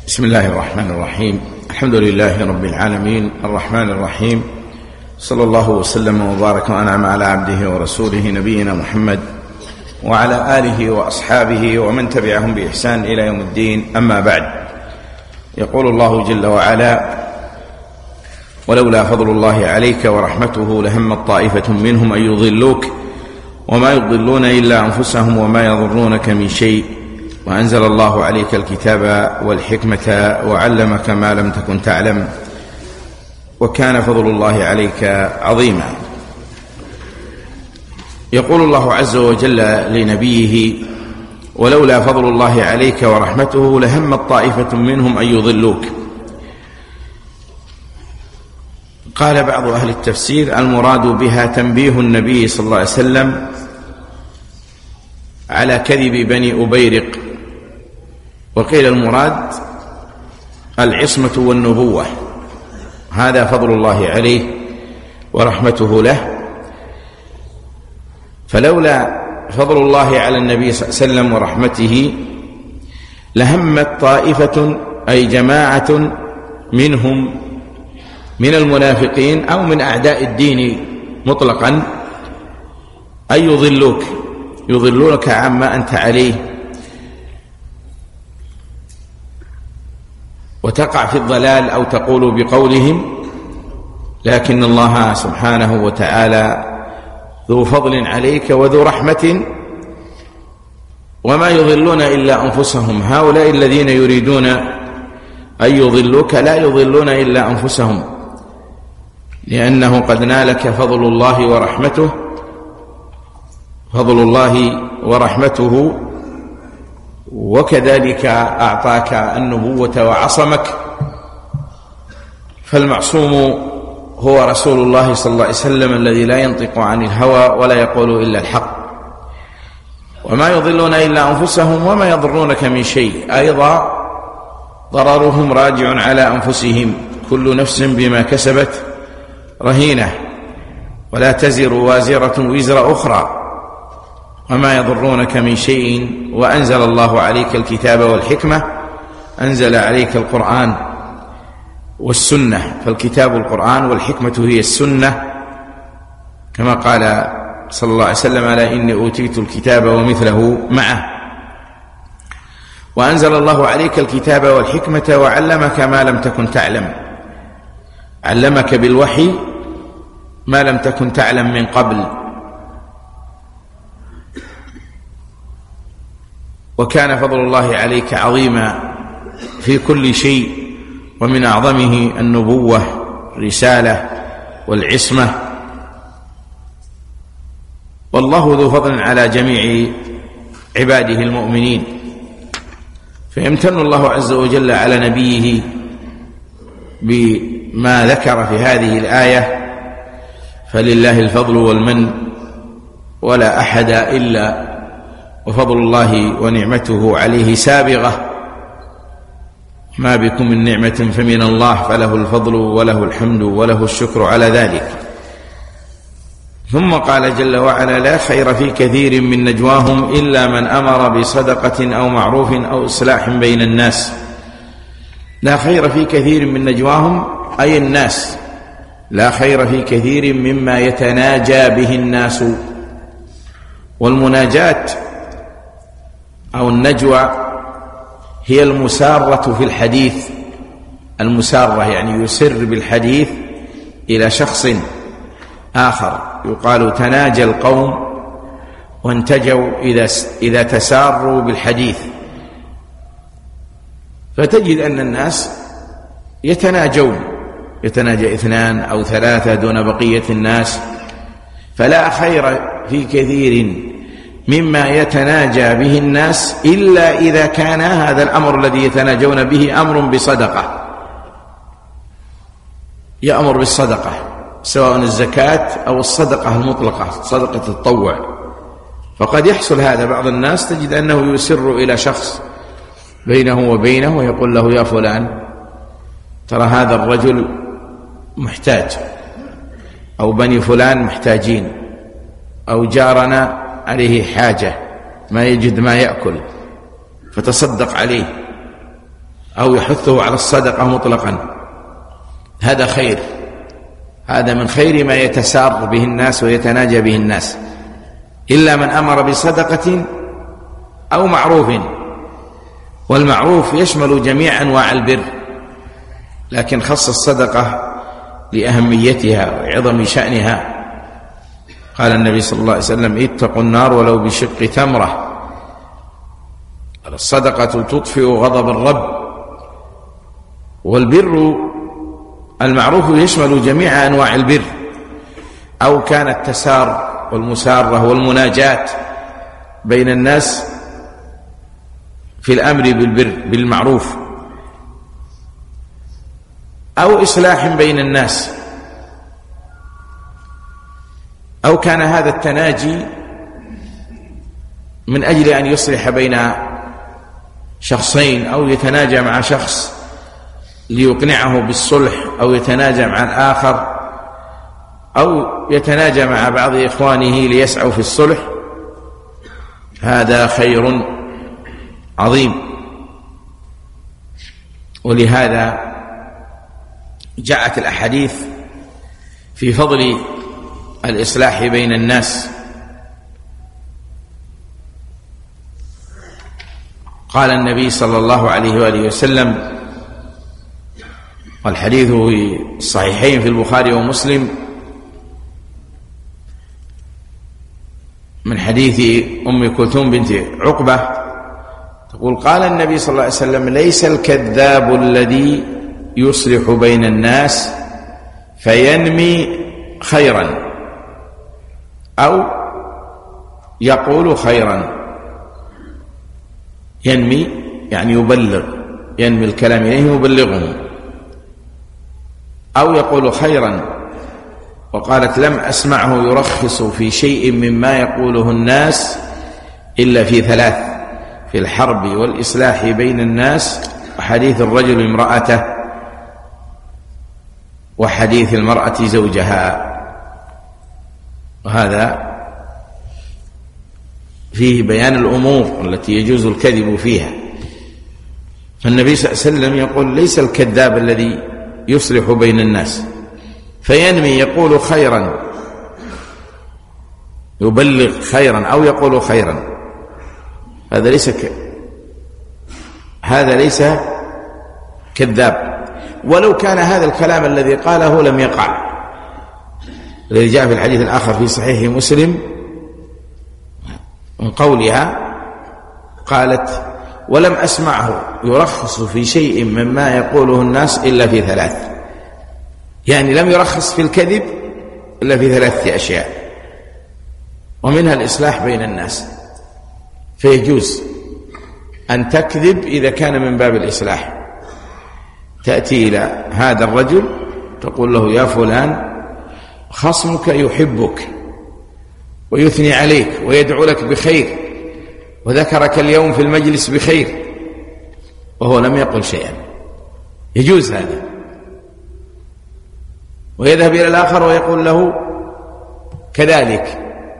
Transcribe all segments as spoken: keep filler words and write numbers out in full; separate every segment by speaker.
Speaker 1: بسم الله الرحمن الرحيم. الحمد لله رب العالمين الرحمن الرحيم، صلى الله وسلم وبارك وأنعم على عبده ورسوله نبينا محمد وعلى آله وأصحابه ومن تبعهم بإحسان إلى يوم الدين. أما بعد، يقول الله جل وعلا: ولولا فضل الله عليك ورحمته لهمت طائفة منهم أن يضلوك وما يضلون إلا أنفسهم وما يضرونك من شيء وأنزل الله عليك الكتاب والحكمة وعلمك ما لم تكن تعلم وكان فضل الله عليك عظيما. يقول الله عز وجل لنبيه: ولولا فضل الله عليك ورحمته لهمت طائفة منهم أن يضلوك. قال بعض أهل التفسير: المراد بها تنبيه النبي صلى الله عليه وسلم على كذب بني أبيرق، وقيل المراد العصمة والنبوة، هذا فضل الله عليه ورحمته له. فلولا فضل الله على النبي صلى الله عليه وسلم ورحمته لهمت طائفة أي جماعة منهم من المنافقين أو من أعداء الدين مطلقا أن يضلوك، يضلونك عما أنت عليه وتقع في الضلال، أو تقول بقولهم: لكن الله سبحانه وتعالى ذو فضل عليك وذو رحمة وما يضلون إلا أنفسهم. هؤلاء الذين يريدون أن يضلوك لا يضلون إلا أنفسهم، لأنه قد نالك فضل الله ورحمته فضل الله ورحمته وكذلك أعطاك النبوة وعصمك. فالمعصوم هو رسول الله صلى الله عليه وسلم الذي لا ينطق عن الهوى ولا يقول إلا الحق، وما يضلون إلا أنفسهم وما يضرونك من شيء. أيضا ضررهم راجع على أنفسهم، كل نفس بما كسبت رهينة ولا تزر وازرة وزر أخرى وما يضرونك من شيء. وأنزل الله عليك الكتاب والحكمة، أنزل عليك القرآن والسنة، فالكتاب القرآن والحكمة هي السنة، كما قال صلى الله عليه وسلم: ألا إني أوتيت الكتاب ومثله معه. وأنزل الله عليك الكتاب والحكمة وعلمك ما لم تكن تعلم، علمك بالوحي ما لم تكن تعلم من قبل. وكان فضل الله عليك عظيما في كل شيء، ومن أعظمه النبوة، الرسالة والعصمة. والله ذو فضل على جميع عباده المؤمنين، فيمتن الله عز وجل على نبيه بما ذكر في هذه الآية: فلله الفضل والمن ولا أحد إلا وفضل الله ونعمته عليه سابغة، ما بكم من نعمة فمن الله فله الفضل وله الحمد وله الشكر على ذلك. ثم قال جل وعلا: لا خير في كثير من نجواهم إلا من أمر بصدقة أو معروف أو إصلاح بين الناس. لا خير في كثير من نجواهم أي الناس، لا خير في كثير مما يتناجى به الناس. والمناجاة أو النجوى هي المسارة في الحديث، المسارة يعني يسر بالحديث إلى شخص آخر. يقال تناجى القوم وانتجوا إذا, إذا تساروا بالحديث. فتجد أن الناس يتناجون، يتناجى اثنان أو ثلاثة دون بقية الناس. فلا خير في كثير مما يتناجى به الناس إلا إذا كان هذا الأمر الذي يتناجون به أمر بصدقة، يأمر بالصدقة، سواء الزكاة أو الصدقة المطلقة، صدقة التطوع. فقد يحصل هذا، بعض الناس تجد أنه يسر إلى شخص بينه وبينه ويقول له: يا فلان، ترى هذا الرجل محتاج، أو بني فلان محتاجين، أو جارنا عليه حاجة ما يجد ما يأكل، فتصدق عليه. أو يحثه على الصدقة مطلقا، هذا خير، هذا من خير ما يتسار به الناس ويتناجى به الناس، إلا من أمر بصدقة أو معروف، والمعروف يشمل جميع أنواع البر، لكن خص الصدقة لأهميتها وعظم شأنها. قال النبي صلى الله عليه وسلم: اتقوا النار ولو بشق تمرة. الصدقة تطفئ غضب الرب. والبر المعروف يشمل جميع أنواع البر، أو كان التسار والمسارة والمناجاة بين الناس في الأمر بالبر بالمعروف، أو إصلاح بين الناس، أو كان هذا التناجي من أجل أن يصلح بين شخصين، أو يتناجى مع شخص ليقنعه بالصلح، أو يتناجى مع الآخر، أو يتناجى مع بعض إخوانه ليسعوا في الصلح، هذا خير عظيم. ولهذا جاءت الأحاديث في فضل الإصلاح بين الناس. قال النبي صلى الله عليه وآله وسلم، والحديث في الصحيحين في البخاري ومسلم، من حديث أم كلثوم بنت عقبة تقول: قال النبي صلى الله عليه وسلم: ليس الكذاب الذي يصلح بين الناس فينمي خيرا أو يقول خيرا. ينمي يعني يبلغ، ينمي الكلام إليه يبلغه، أو يقول خيرا. وقالت: لم أسمعه يرخص في شيء مما يقوله الناس إلا في ثلاث: في الحرب والإصلاح بين الناس، وحديث الرجل امرأته، وحديث المرأة زوجها. وهذا فيه بيان الأمور التي يجوز الكذب فيها. فالنبي صلى الله عليه وسلم يقول: ليس الكذاب الذي يصلح بين الناس فينمي يقول خيرا، يبلغ خيرا أو يقول خيرا، هذا ليس ك... هذا ليس كذاب، ولو كان هذا الكلام الذي قاله لم يقع. الذي جاء في الحديث الآخر في صحيح مسلم من قولها قالت: ولم أسمعه يرخص في شيء مما يقوله الناس إلا في ثلاث، يعني لم يرخص في الكذب إلا في ثلاثة أشياء، ومنها الإصلاح بين الناس. فيجوز أن تكذب إذا كان من باب الإصلاح، تأتي إلى هذا الرجل تقول له: يا فلان خصمك يحبك ويثني عليك ويدعو لك بخير، وذكرك اليوم في المجلس بخير، وهو لم يقل شيئا. يجوز هذا. ويذهب إلى الآخر ويقول له كذلك،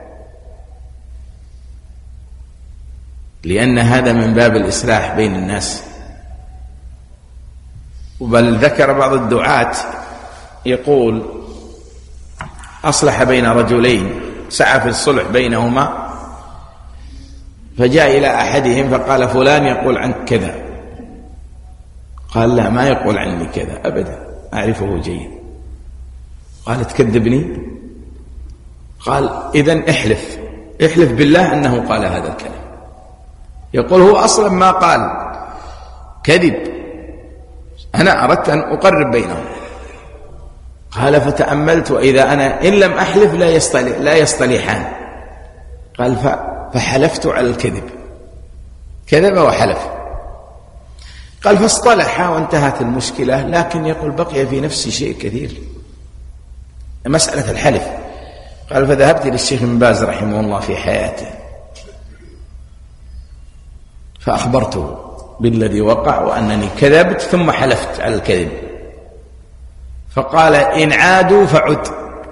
Speaker 1: لأن هذا من باب الإصلاح بين الناس. بل ذكر بعض الدعاة يقول: أصلح بين رجلين، سعى في الصلح بينهما، فجاء إلى أحدهم فقال: فلان يقول عنك كذا. قال: لا، ما يقول عني كذا أبدا، أعرفه جيد. قال: تكذبني؟ قال: إذن احلف احلف بالله أنه قال هذا الكلام. يقول: هو أصلا ما قال، كذب، أنا أردت أن أقرب بينهم. قال: فتأملت وإذا أنا إن لم أحلف لا يصطلح لا يصطلحان. قال: فحلفت على الكذب، كذب وحلف. قال: فاصطلحا وانتهت المشكلة، لكن يقول بقي في نفسي شيء كثير، مسألة الحلف. قال: فذهبت للشيخ ابن باز رحمه الله في حياته فأخبرته بالذي وقع وأنني كذبت ثم حلفت على الكذب. فقال: إن عادوا فعد،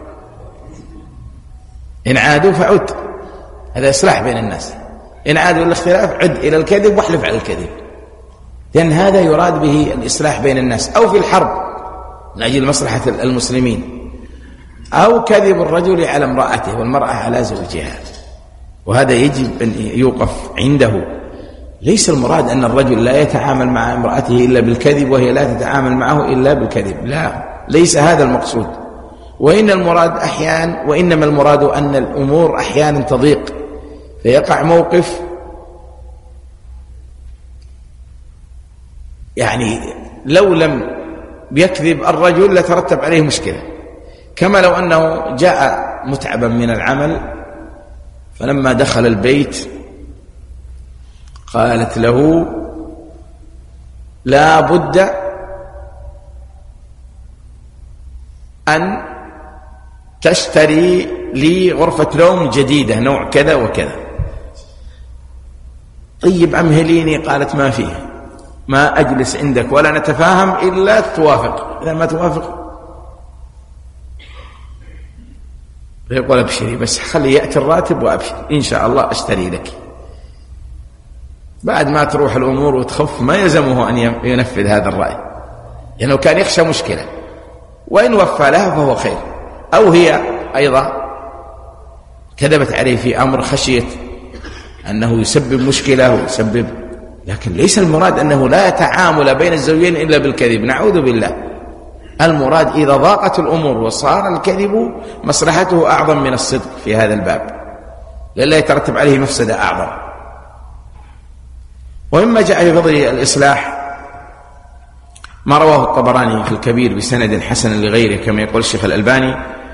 Speaker 1: إن عادوا فعد، هذا إصلاح بين الناس. إن عادوا الاختلاف عد إلى الكذب واحلف على الكذب. لأن هذا يراد به الإصلاح بين الناس، أو في الحرب من أجل مصلحة المسلمين، أو كذب الرجل على امرأته والمرأة على زوجها، وهذا يجب أن يوقف عنده. ليس المراد أن الرجل لا يتعامل مع امرأته إلا بالكذب وهي لا تتعامل معه إلا بالكذب، لا، ليس هذا المقصود. وإن المراد أحيانا وإنما المراد أن الأمور أحيانا تضيق فيقع موقف يعني لو لم يكذب الرجل لترتب عليه مشكلة، كما لو أنه جاء متعبا من العمل فلما دخل البيت قالت له لا بد أن تشتري لي غرفة نوم جديدة نوع كذا وكذا. طيب أمهليني، قالت ما فيه، ما أجلس عندك ولا نتفاهم إلا توافق، إذا ما توافق فيقول أبشري بس خلي يأتي الراتب وأبشر إن شاء الله أشتري لك. بعد ما تروح الأمور وتخف ما يلزمه أن ينفذ هذا الرأي، لأنه يعني كان يخشى مشكلة، وإن وفى لها فهو خير. أو هي أيضا كذبت عليه في أمر خشية أنه يسبب مشكلة ويسبب، لكن ليس المراد أنه لا تعامل بين الزوجين إلا بالكذب، نعوذ بالله. المراد إذا ضاقت الأمور وصار الكذب مصلحته أعظم من الصدق في هذا الباب، لألا يترتب عليه مفسدة أعظم. ومما جاء في فضل الإصلاح ما رواه الطبراني في الكبير بسند حسن لغيره كما يقول الشيخ الألباني،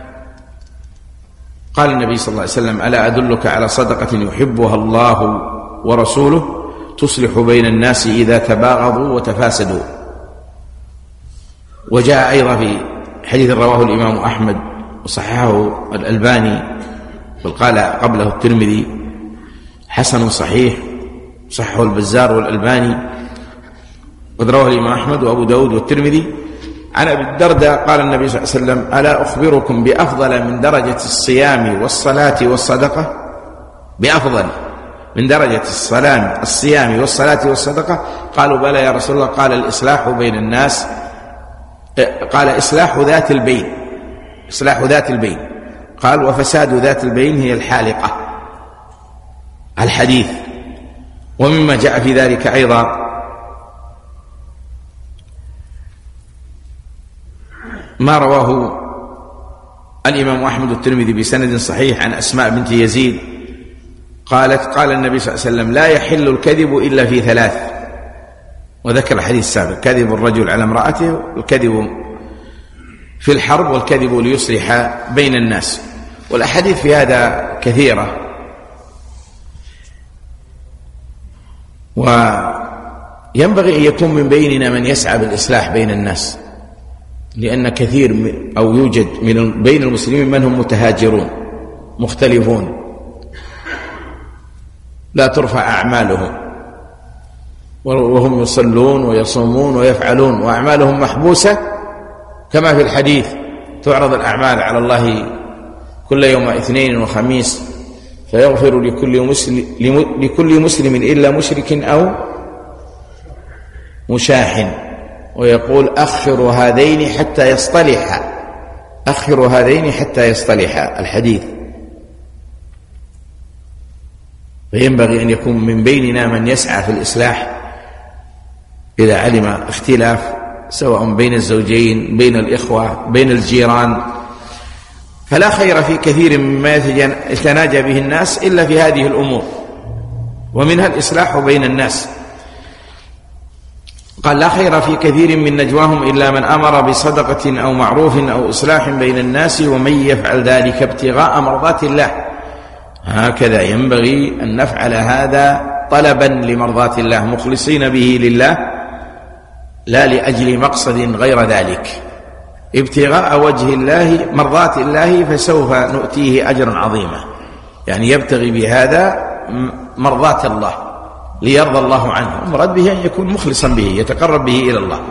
Speaker 1: قال النبي صلى الله عليه وسلم ألا أدلك على صدقة يحبها الله ورسوله تصلح بين الناس إذا تباغضوا وتفاسدوا. وجاء أيضا في حديث رواه الإمام أحمد وصححه الألباني بل قال قبله الترمذي حسن صحيح، صححه البزار والألباني، قد رواه الإمام أحمد وأبو داود والترمذي عن أبي الدرداء قال النبي صلى الله عليه وسلم ألا أخبركم بأفضل من درجة الصيام والصلاة والصدقة، بأفضل من درجة الصلاة الصيام والصلاة والصدقة؟ قالوا بلى يا رسول الله. قال الإصلاح بين الناس، قال إصلاح ذات البين، إصلاح ذات البين. قال وفساد ذات البين هي الحالقة، الحديث. ومما جاء في ذلك أيضا ما رواه الإمام أحمد والترمذي بسند صحيح عن أسماء بنت يزيد قالت قال النبي صلى الله عليه وسلم لا يحل الكذب إلا في ثلاث، وذكر الحديث السابق كذب الرجل على امرأته، والكذب في الحرب، والكذب ليصلح بين الناس. والأحاديث في هذا كثيرة، وينبغي أن يكون من بيننا من يسعى بالإصلاح بين الناس، لأن كثير أو يوجد من بين المسلمين من هم متهاجرون مختلفون لا ترفع أعمالهم وهم يصلون ويصومون ويفعلون وأعمالهم محبوسة، كما في الحديث تعرض الأعمال على الله كل يوم اثنين وخميس فيغفر لكل مسلم, لكل مسلم إلا مشرك أو مشاحن، ويقول أخر هذين حتى يصطلحا، أخر هذين حتى يصطلحا، الحديث. فينبغي أن يكون من بيننا من يسعى في الإصلاح إذا علم اختلاف سواء بين الزوجين، بين الإخوة، بين الجيران، فلا خير في كثير مما يتناجى به الناس إلا في هذه الأمور، ومنها الإصلاح بين الناس. قال لا خير في كثير من نجواهم إلا من أمر بصدقة أو معروف أو إصلاح بين الناس ومن يفعل ذلك ابتغاء مرضات الله. هكذا ينبغي أن نفعل هذا طلبا لمرضات الله مخلصين به لله لا لأجل مقصد غير ذلك، ابتغاء وجه الله مرضات الله فسوف نؤتيه أجرا عظيما، يعني يبتغي بهذا مرضات الله ليرضى الله عنه، المراد به أن يكون مخلصا به يتقرب به إلى الله،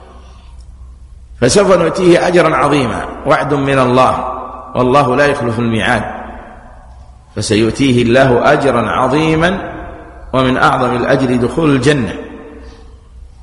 Speaker 1: فسوف نؤتيه أجرا عظيما، وعد من الله والله لا يخلف الميعاد، فسيؤتيه الله أجرا عظيما، ومن أعظم الأجر دخول الجنة.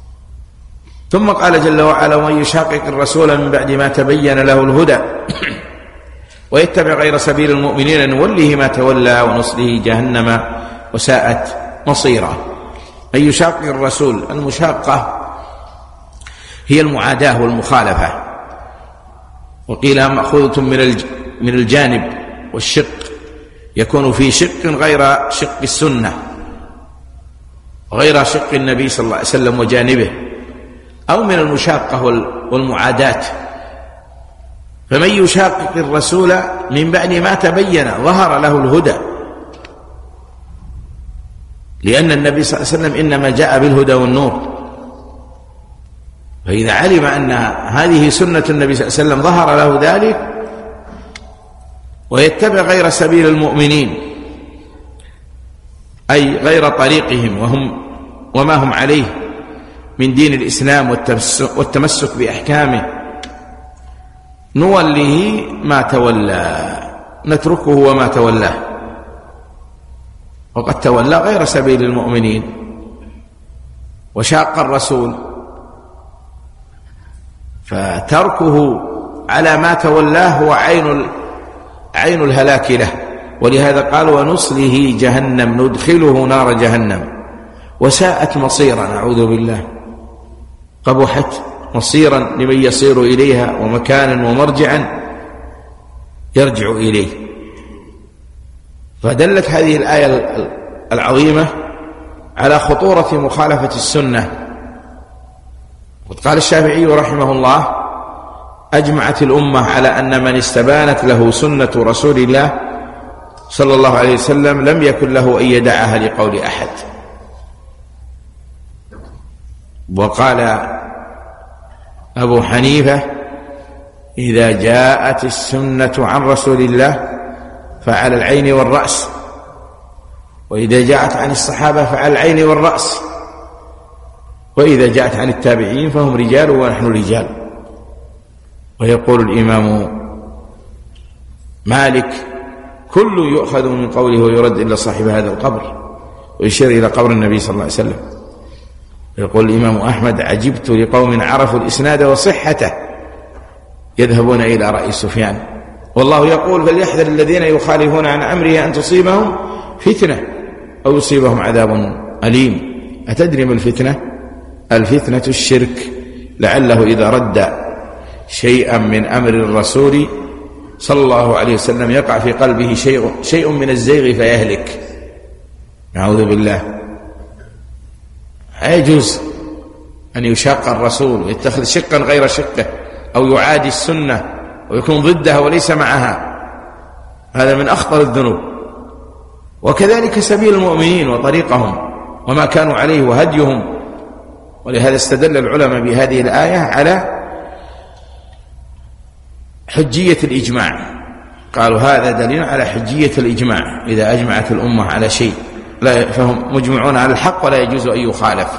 Speaker 1: ثم قال جل وعلا: ومن يشاقق الرسول من بعد ما تبين له الهدى ويتبع غير سبيل المؤمنين نوله ما تولى ونصله جهنم وساءت مصيرا. من يشاقق الرسول، المشاقة هي المعاداة والمخالفة، وقيل مأخوذة من الجانب والشق، يكون في شق غير شق السنة غير شق النبي صلى الله عليه وسلم وجانبه، أو من المشاقة والمعاداة. فمن يشاقق الرسول من بعد ما تبين ظهر له الهدى، لأن النبي صلى الله عليه وسلم إنما جاء بالهدى والنور، فإذا علم أن هذه سنة النبي صلى الله عليه وسلم ظهر له ذلك، ويتبع غير سبيل المؤمنين أي غير طريقهم وهم وما هم عليه من دين الإسلام والتمسك بأحكامه، نوله ما تولى، نتركه وما تولاه. وقد تولى غير سبيل المؤمنين وشاق الرسول، فتركه على ما تولاه هو عين عين الهلاك له. ولهذا قال: ونصله جهنم، ندخله نار جهنم وساءت مصيرا، نعوذ بالله، قبحت مصيرا لمن يصير إليها ومكانا ومرجعا يرجع إليه. فدلت هذه الآية العظيمة على خطورة مخالفة السنة. وقال الشافعي رحمه الله: أجمعت الأمة على أن من استبانت له سنة رسول الله صلى الله عليه وسلم لم يكن له أن يدعها لقول أحد. وقال أبو حنيفة: إذا جاءت السنة عن رسول الله فعلى العين والرأس، وإذا جاءت عن الصحابة فعلى العين والرأس، وإذا جاءت عن التابعين فهم رجال ونحن رجال. ويقول الإمام مالك: كل يؤخذ من قوله ويرد إلا صاحب هذا القبر، ويشير إلى قبر النبي صلى الله عليه وسلم. يقول الإمام أحمد: عجبت لقوم عرفوا الإسناد وصحته يذهبون إلى رأي سفيان. والله يقول: فليحذر الذين يخالفون عن أمره أن تصيبهم فتنة أو يصيبهم عذاب أليم. أتدري ما الفتنة؟ الفتنة الشرك، لعله إذا رد شيئا من أمر الرسول صلى الله عليه وسلم يقع في قلبه شيء, شيء من الزيغ فيهلك، نعوذ بالله. لا يجوز أن يشاق الرسول ويتخذ شقا غير شقه، أو يعادي السنة ويكون ضدها وليس معها، هذا من أخطر الذنوب. وكذلك سبيل المؤمنين وطريقهم وما كانوا عليه وهديهم. ولهذا استدل العلماء بهذه الآية على حجية الإجماع، قالوا هذا دليل على حجية الإجماع، إذا أجمعت الأمة على شيء لا فهم مجمعون على الحق ولا يجوز أن يخالف.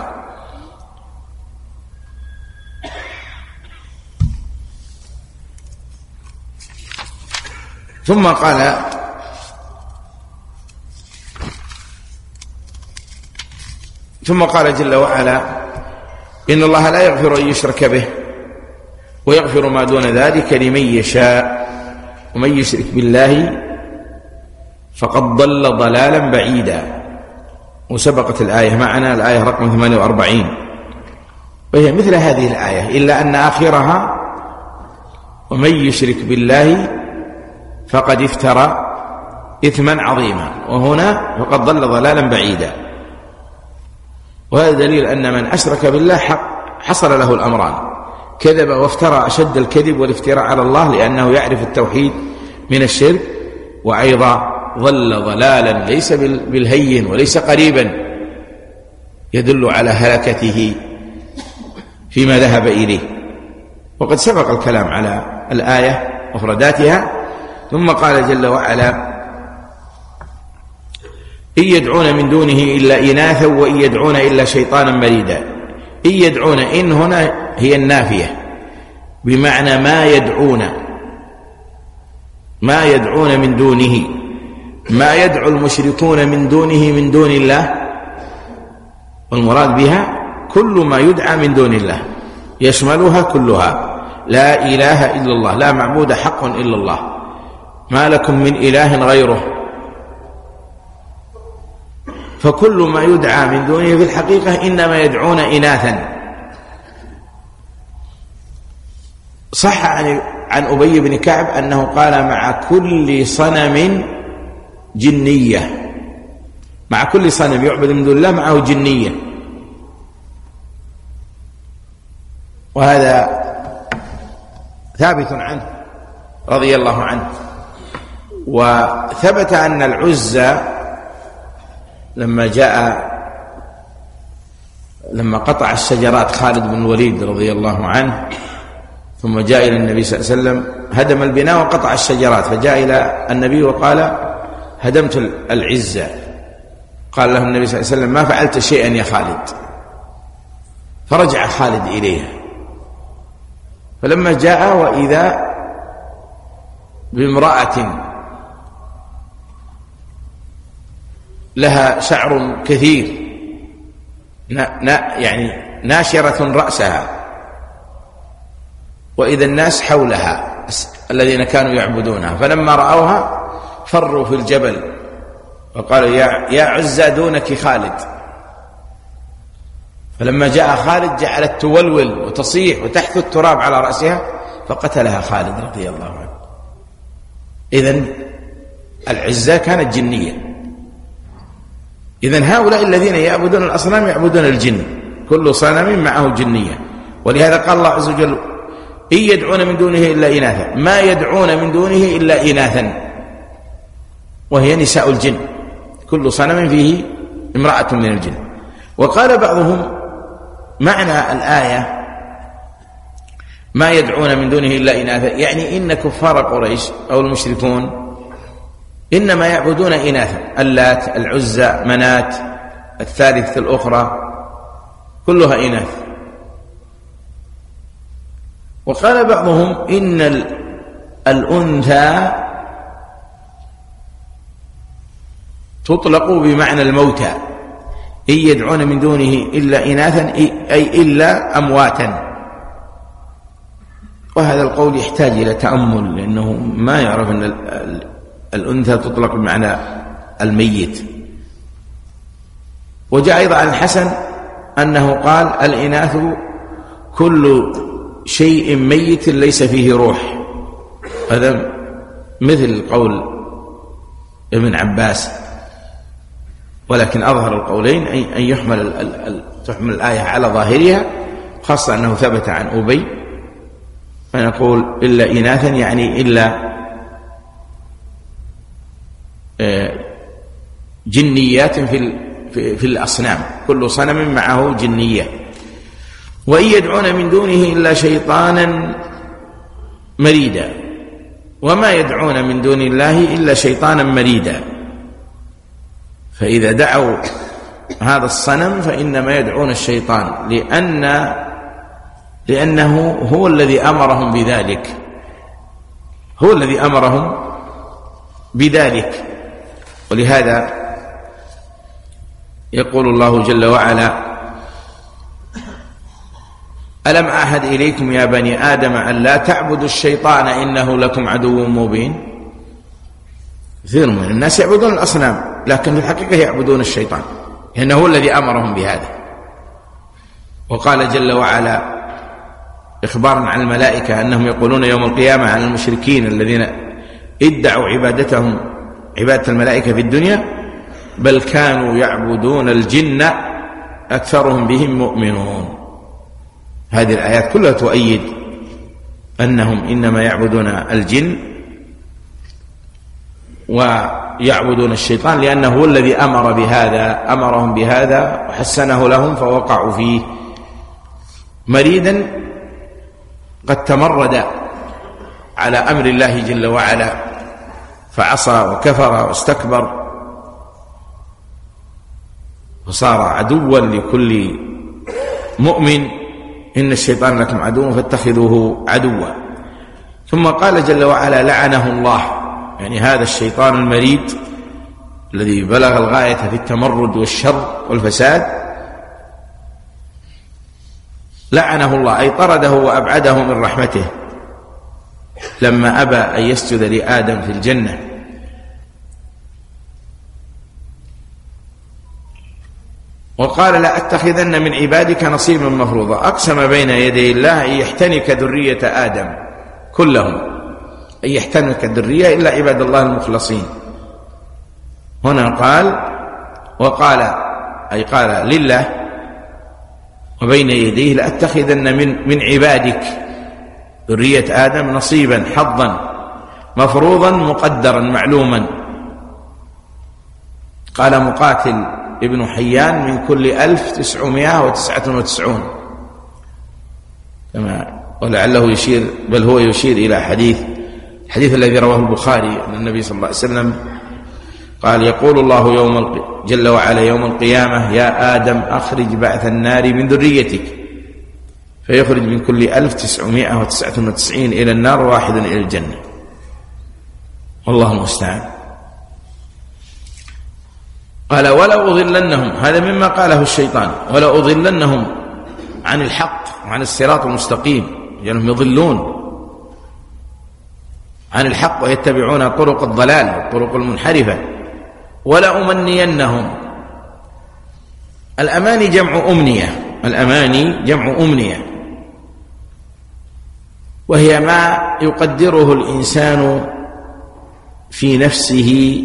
Speaker 1: ثم قال: ثم قال جل وعلا: إن الله لا يغفر أن يشرك به ويغفر ما دون ذلك لمن يشاء ومن يشرك بالله فقد ضل ضلالا بعيدا. وسبقت الآية معنا، الآية رقم ثمانية وأربعين، وهي مثل هذه الآية، إلا أن آخرها: ومن يشرك بالله فقد افترى إثما عظيما، وهنا فقد ضل ضلالا بعيدا. وهذا دليل أن من أشرك بالله حصل له الأمران: كذب وافترى أشد الكذب والافتراء على الله، لأنه يعرف التوحيد من الشرك، وأيضا ضل ضلالا ليس بالهين وليس قريبا، يدل على هلكته فيما ذهب إليه. وقد سبق الكلام على الآية مفرداتها. ثم قال جل وعلا: إن يدعون من دونه إلا إناثا وإن يدعون إلا شيطانا مريدا. إن يدعون، إن هنا هي النافية، بمعنى ما يدعون، ما يدعون من دونه، ما يدعو المشركون من دونه من دون الله، والمراد بها كل ما يدعى من دون الله، يشملها كلها. لا إله إلا الله، لا معبود حق إلا الله، ما لكم من إله غيره. فكل ما يدعى من دونه في الحقيقة إنما يدعون إناثا. صح عن عن أبي بن كعب أنه قال مع كل صنم جنية، مع كل صنم يعبد من دون الله معه جنية. وهذا ثابت عنه رضي الله عنه. وثبت أن العزى لما جاء لما قطع الشجرات خالد بن الوليد رضي الله عنه، ثم جاء إلى النبي صلى الله عليه وسلم، هدم البناء وقطع الشجرات، فجاء إلى النبي وقال هدمت العزة. قال له النبي صلى الله عليه وسلم ما فعلت شيئا يا خالد. فرجع خالد إليه، فلما جاء وإذا بامرأة لها شعر كثير يعني ناشرة رأسها، وإذا الناس حولها الذين كانوا يعبدونها، فلما رأوها فروا في الجبل وقالوا يا, يا عزى دونك خالد. فلما جاء خالد جعلت تولول وتصيح وتحث التراب على رأسها فقتلها خالد رضي الله عنه. إذن العزة كانت جنية. إذن هؤلاء الذين يعبدون الأصنام يعبدون الجن، كل صنم معه جنية. ولهذا قال الله عز وجل إن يدعون من دونه إلا إناثا، ما يدعون من دونه إلا إناثا، وهي نساء الجن، كل صنم فيه امرأة من الجن. وقال بعضهم معنى الآية ما يدعون من دونه إلا إناثا، يعني إن كفار قريش أو المشركون إنما يعبدون إناثا، اللات، العزى، منات، الثالثة الأخرى، كلها إناث. وقال بعضهم إن الأنثى تطلق بمعنى الموتى، إن يدعون من دونه إلا إناثا أي إلا أمواتا. وهذا القول يحتاج إلى تأمل، لأنه ما يعرف أن الأنثى تطلق بمعنى الميت. وجاء أيضا عن الحسن أنه قال الإناث كل شيء ميت ليس فيه روح. هذا مثل قول ابن عباس، ولكن أظهر القولين أن يحمل تحمل الآية على ظاهرها، خاصة أنه ثبت عن أبي، فنقول إلا إناثا يعني إلا جنيات في في الأصنام، كل صنم معه جنية. وإن يدعون من دونه إلا شيطانا مريدا، وما يدعون من دون الله إلا شيطانا مريدا. فإذا دعوا هذا الصنم فإنما يدعون الشيطان، لأن لأنه هو الذي أمرهم بذلك، هو الذي أمرهم بذلك. ولهذا يقول الله جل وعلا ألم أعهد إليكم يا بني آدم أن لا تعبدوا الشيطان إنه لكم عدو مبين. كثير من الناس يعبدون الأصنام لكن في الحقيقة يعبدون الشيطان، لأنه هو الذي أمرهم بهذا. وقال جل وعلا إخبارا عن الملائكة أنهم يقولون يوم القيامة عن المشركين الذين ادعوا عبادتهم عبادة الملائكة في الدنيا بل كانوا يعبدون الجن أكثرهم بهم مؤمنون. هذه الآيات كلها تؤيد أنهم إنما يعبدون الجن ويعبدون الشيطان، لأنه هو الذي أمر بهذا، أمرهم بهذا وحسنه لهم فوقعوا فيه. مريدا قد تمرد على أمر الله جل وعلا فعصى وكفر واستكبر وصار عدوا لكل مؤمن. إن الشيطان لكم عدو فاتخذوه عدوا. ثم قال جل وعلا لعنه الله، يعني هذا الشيطان المريد الذي بلغ الغاية في التمرد والشر والفساد لعنه الله، أي طرده وأبعده من رحمته لما أبى أن يسجد لآدم في الجنة. وقال لا أتخذن من عبادك نصيبا مفروضا، أقسم بين يدي الله أن يحتنك ذرية آدم كلهم، أن يحتنك الذرية إلا عباد الله المخلصين. هنا قال وقال أي قال لله وبين يديه لأتخذن من, من عبادك ذرية آدم نصيبا حظا مفروضا مقدرا معلوما. قال مقاتل ابن حيان من كل ألف تسعمائة وتسعة وتسعون كما ولعله يشير، بل هو يشير إلى حديث الحديث الذي رواه البخاري أن النبي صلى الله عليه وسلم قال يقول الله يوم جل وعلا يوم القيامة يا آدم أخرج بعث النار من ذريتك، فيخرج من كل ألف تسعمائة وتسعة وتسعين إلى النار واحد إلى الجنة، والله المستعان. قال ولا أضلنهم، هذا مما قاله الشيطان، ولا أضلنهم عن الحق وعن الصراط المستقيم، لأنهم يعني يضلون عن الحق ويتبعون طرق الضلال والطرق المنحرفة. ولا أمنينهم، الأماني جمع أمنية، الأماني جمع أمنية، وهي ما يقدره الإنسان في نفسه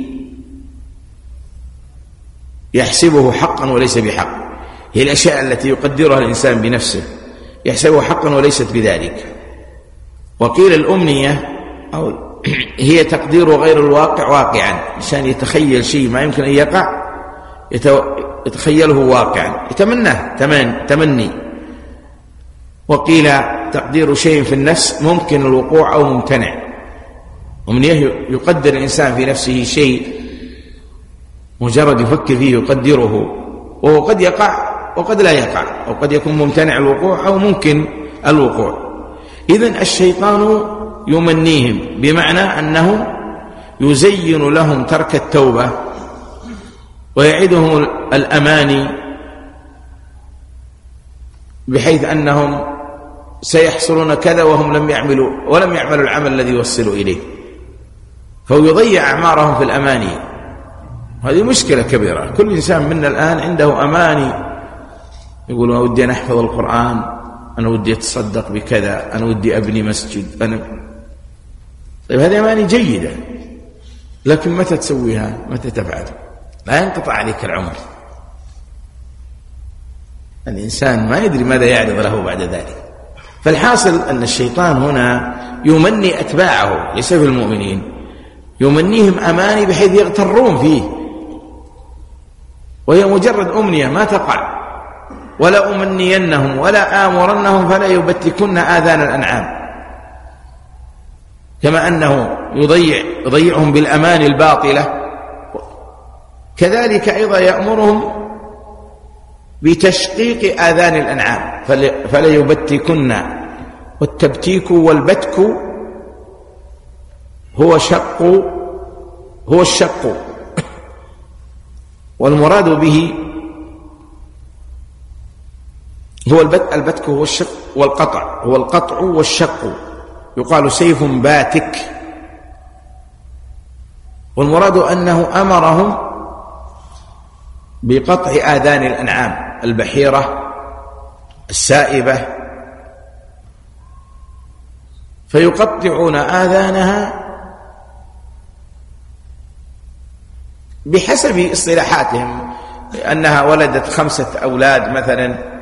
Speaker 1: يحسبه حقا وليس بحق، هي الأشياء التي يقدرها الإنسان بنفسه يحسبه حقا وليست بذلك. وقيل الأمنية أو هي تقدير غير الواقع واقعا، الإنسان يتخيل شيء ما يمكن أن يقع يتخيله واقعا، يتمناه تمني. وقيل تقدير شيء في النفس ممكن الوقوع أو ممتنع. أمنية يقدر الإنسان في نفسه شيء مجرد يفكر فيه يقدره، وهو قد يقع وقد لا يقع، أو قد يكون ممتنع الوقوع أو ممكن الوقوع. إذن الشيطان يمنيهم بمعنى أنه يزين لهم ترك التوبة ويعدهم الأماني بحيث أنهم سيحصلون كذا وهم لم يعملوا ولم يعملوا العمل الذي يوصلوا إليه، فهو يضيع أعمارهم في الأماني. هذه مشكلة كبيرة. كل إنسان منا الآن عنده أماني، يقول أنا ودي أن أحفظ القرآن، أنا ودي أتصدق بكذا، أنا ودي أبني مسجد، أنا طيب هذه أماني جيدة، لكن متى تسويها؟ متى تفعل؟ لا ينقطع عليك العمر. الإنسان ما يدري ماذا يعرض له بعد ذلك. فالحاصل أن الشيطان هنا يمني أتباعه ليس في المؤمنين، يمنيهم أماني بحيث يغترون فيه، وهي مجرد أمنية ما تقع. ولا أمنينهم ولا آمرنهم فلا يبتكن آذان الأنعام، كما أنه يضيع يضيعهم بالأماني الباطلة، كذلك أيضا يأمرهم بتشقيق آذان الأنعام، فلا يبتكن. والتبتيك والبتك هو شق هو الشق، والمراد به هو البت البتك هو الشق، والقطع هو القطع والشق، يقال سيف باتك. والمراد أنه أمرهم بقطع آذان الأنعام البحيرة السائبة، فيقطعون آذانها بحسب اصطلاحاتهم، أنها ولدت خمسة أولاد مثلا،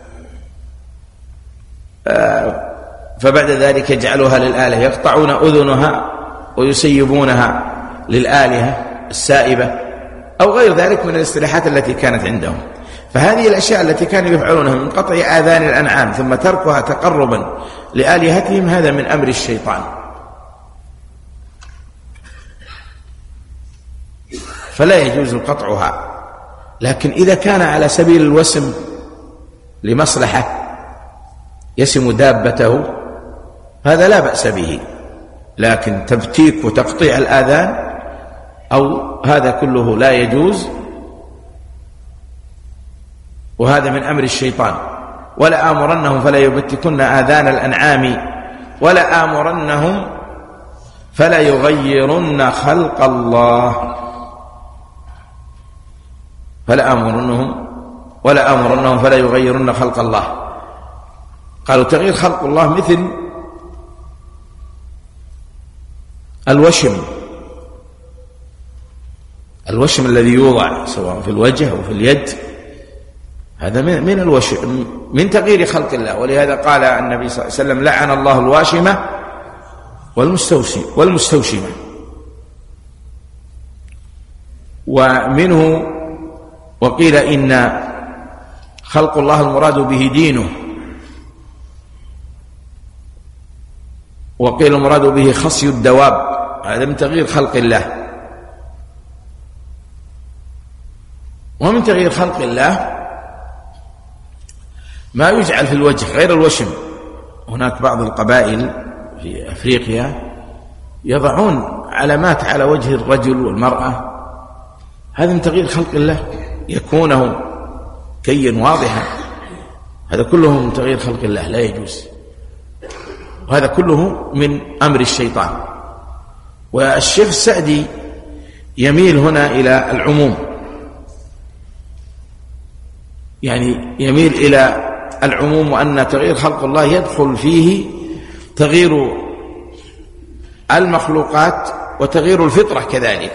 Speaker 1: فبعد ذلك يجعلوها للآلهة، يقطعون أذنها ويسيبونها للآلهة السائبة أو غير ذلك من الاصطلاحات التي كانت عندهم. فهذه الأشياء التي كانوا يفعلونها من قطع آذان الأنعام ثم تركها تقربا لآلهتهم، هذا من أمر الشيطان. فلا يجوز قطعها، لكن إذا كان على سبيل الوسم لمصلحة يسم دابته هذا لا بأس به، لكن تبتيك وتقطيع الآذان أو هذا كله لا يجوز، وهذا من أمر الشيطان. ولآمرنهم فلا يبتكن آذان الأنعام ولآمرنهم فلا يغيرن خلق الله فلآمرنهم ولآمرنهم فلا يغيرن خلق الله. قالوا تغيير خلق الله مثل الوشم الوشم الذي يوضع سواء في الوجه أو في اليد، هذا من الوشم من تغيير خلق الله. ولهذا قال النبي صلى الله عليه وسلم لعن الله الواشمة والمستوشمة. ومنه وقيل إن خلق الله المراد به دينه، وقيل المراد به خصي الدواب، هذا من تغيير خلق الله. ومن تغيير خلق الله ما يجعل في الوجه غير الوشم. هناك بعض القبائل في أفريقيا يضعون علامات على وجه الرجل والمرأة، هذا من تغيير خلق الله، يكونه كيا واضحا، هذا كله من تغيير خلق الله لا يجوز، وهذا كله من أمر الشيطان. والشيخ السعدي يميل هنا إلى العموم، يعني يميل إلى العموم، وأن تغيير خلق الله يدخل فيه تغيير المخلوقات وتغيير الفطرة كذلك.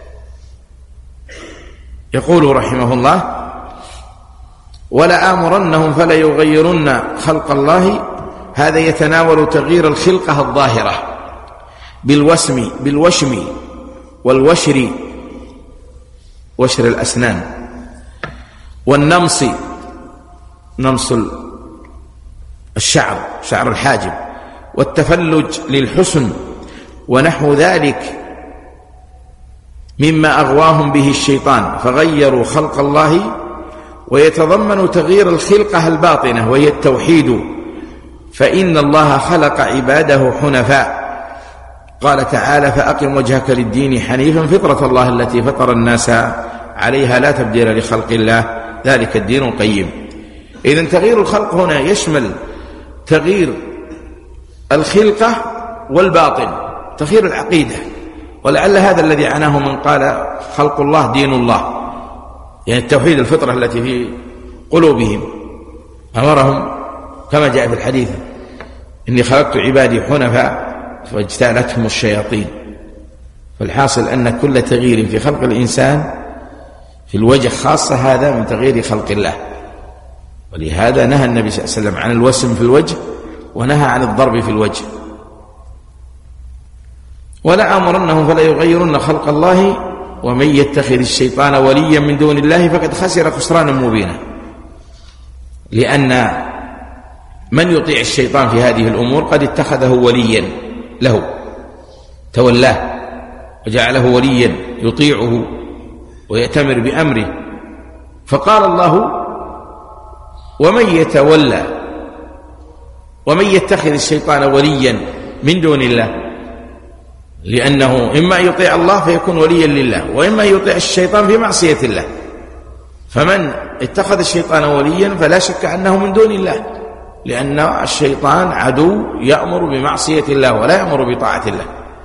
Speaker 1: يقول رحمه الله ولآمرنهم فلا يغيرن خلق الله، هذا يتناول تغيير الخلقة الظاهرة بالوسم بالوشم والوشر، وشر الأسنان، والنمص، نمص الشعر، شعر الحاجب، والتفلج للحسن ونحو ذلك مما أغواهم به الشيطان فغيروا خلق الله. ويتضمن تغيير الخلقة الباطنة وهي التوحيد، فإن الله خلق عباده حنفاء. قال تعالى فأقم وجهك للدين حنيفا فطرة الله التي فطر الناس عليها لا تبديل لخلق الله ذلك الدين القيم. إذن تغيير الخلق هنا يشمل تغيير الخلقة والباطن، تغيير العقيدة، ولعل هذا الذي عناه من قال خلق الله دين الله، يعني التوحيد الفطرة التي في قلوبهم. أمرهم كما جاء في الحديث إني خلقت عبادي حنفاء فاجتالتهم الشياطين. فالحاصل أن كل تغيير في خلق الإنسان في الوجه خاصة هذا من تغيير خلق الله، ولهذا نهى النبي صلى الله عليه وسلم عن الوسم في الوجه ونهى عن الضرب في الوجه. ولا آمرنهم فلا يغيرن خلق الله ومن يتخذ الشيطان وليا من دون الله فقد خسر خسرانا مبينا، لأن من يطيع الشيطان في هذه الأمور قد اتخذه وليا له، تولاه وجعله وليا يطيعه ويأتمر بأمره. فقال الله ومن يتولى ومن يتخذ الشيطان وليا من دون الله، لأنه إما يطيع الله فيكون وليا لله، وإما يطيع الشيطان في معصية الله. فمن اتخذ الشيطان وليا فلا شك أنه من دون الله، لأن الشيطان عدو يأمر بمعصية الله ولا يأمر بطاعة الله.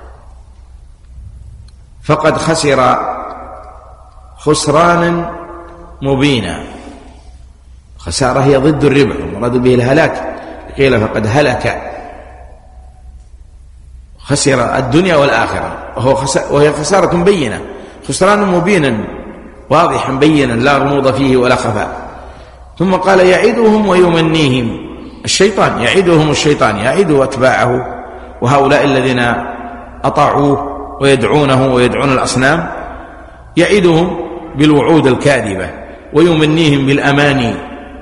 Speaker 1: فقد خسر خسرانا مبينا. خسارة هي ضد الربح، المراد به الهلاك، قيل فقد هلك، خسر الدنيا والآخرة، وهي خسارة بينة، خسران مبينا واضحا بينا لا غموض فيه ولا خفاء. ثم قال يعدهم ويمنيهم، الشيطان يعدهم، الشيطان يعد أتباعه وهؤلاء الذين أطاعوه ويدعونه ويدعون الأصنام، يعدهم بالوعود الكاذبة ويمنيهم بالأماني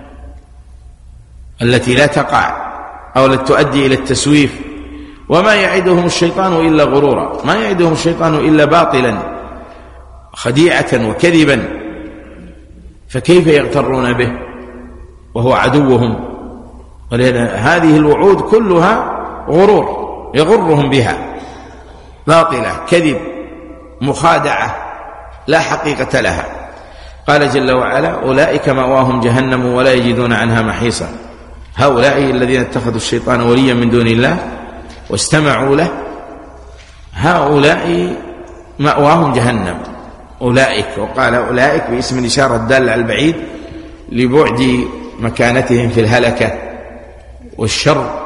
Speaker 1: التي لا تقع أو لا تؤدي إلى التسويف. وما يعدهم الشيطان إلا غرورا، ما يعدهم الشيطان إلا باطلا خديعة وكذبا، فكيف يغترون به وهو عدوهم؟ ولأن هذه الوعود كلها غرور يغرهم بها، باطلة، كذب، مخادعة لا حقيقة لها. قال جل وعلا أولئك مأواهم جهنم ولا يجدون عنها محيصا. هؤلاء الذين اتخذوا الشيطان وليا من دون الله واستمعوا له، هؤلاء مأواهم جهنم. أولئك، وقال أولئك باسم الإشارة الدالة على البعيد لبعد مكانتهم في الهلكة والشر.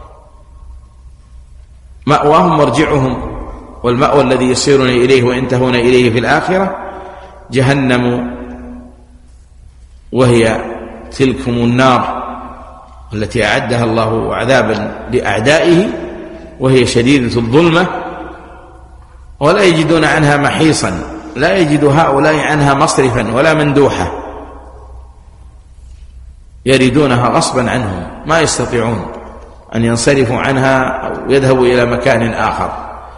Speaker 1: مأواهم مرجعهم، والمأوى الذي يصيرون إليه وينتهون إليه في الآخرة جهنم، وهي تلكم النار التي أعدها الله عذابا لأعدائه، وهي شديدة الظلمة، ولا يجدون عنها محيصا، لا يجد هؤلاء عنها مصرفا ولا مندوحة، يريدونها غصبا عنهم، ما يستطيعون أن ينصرفوا عنها أو يذهبوا إلى مكان آخر.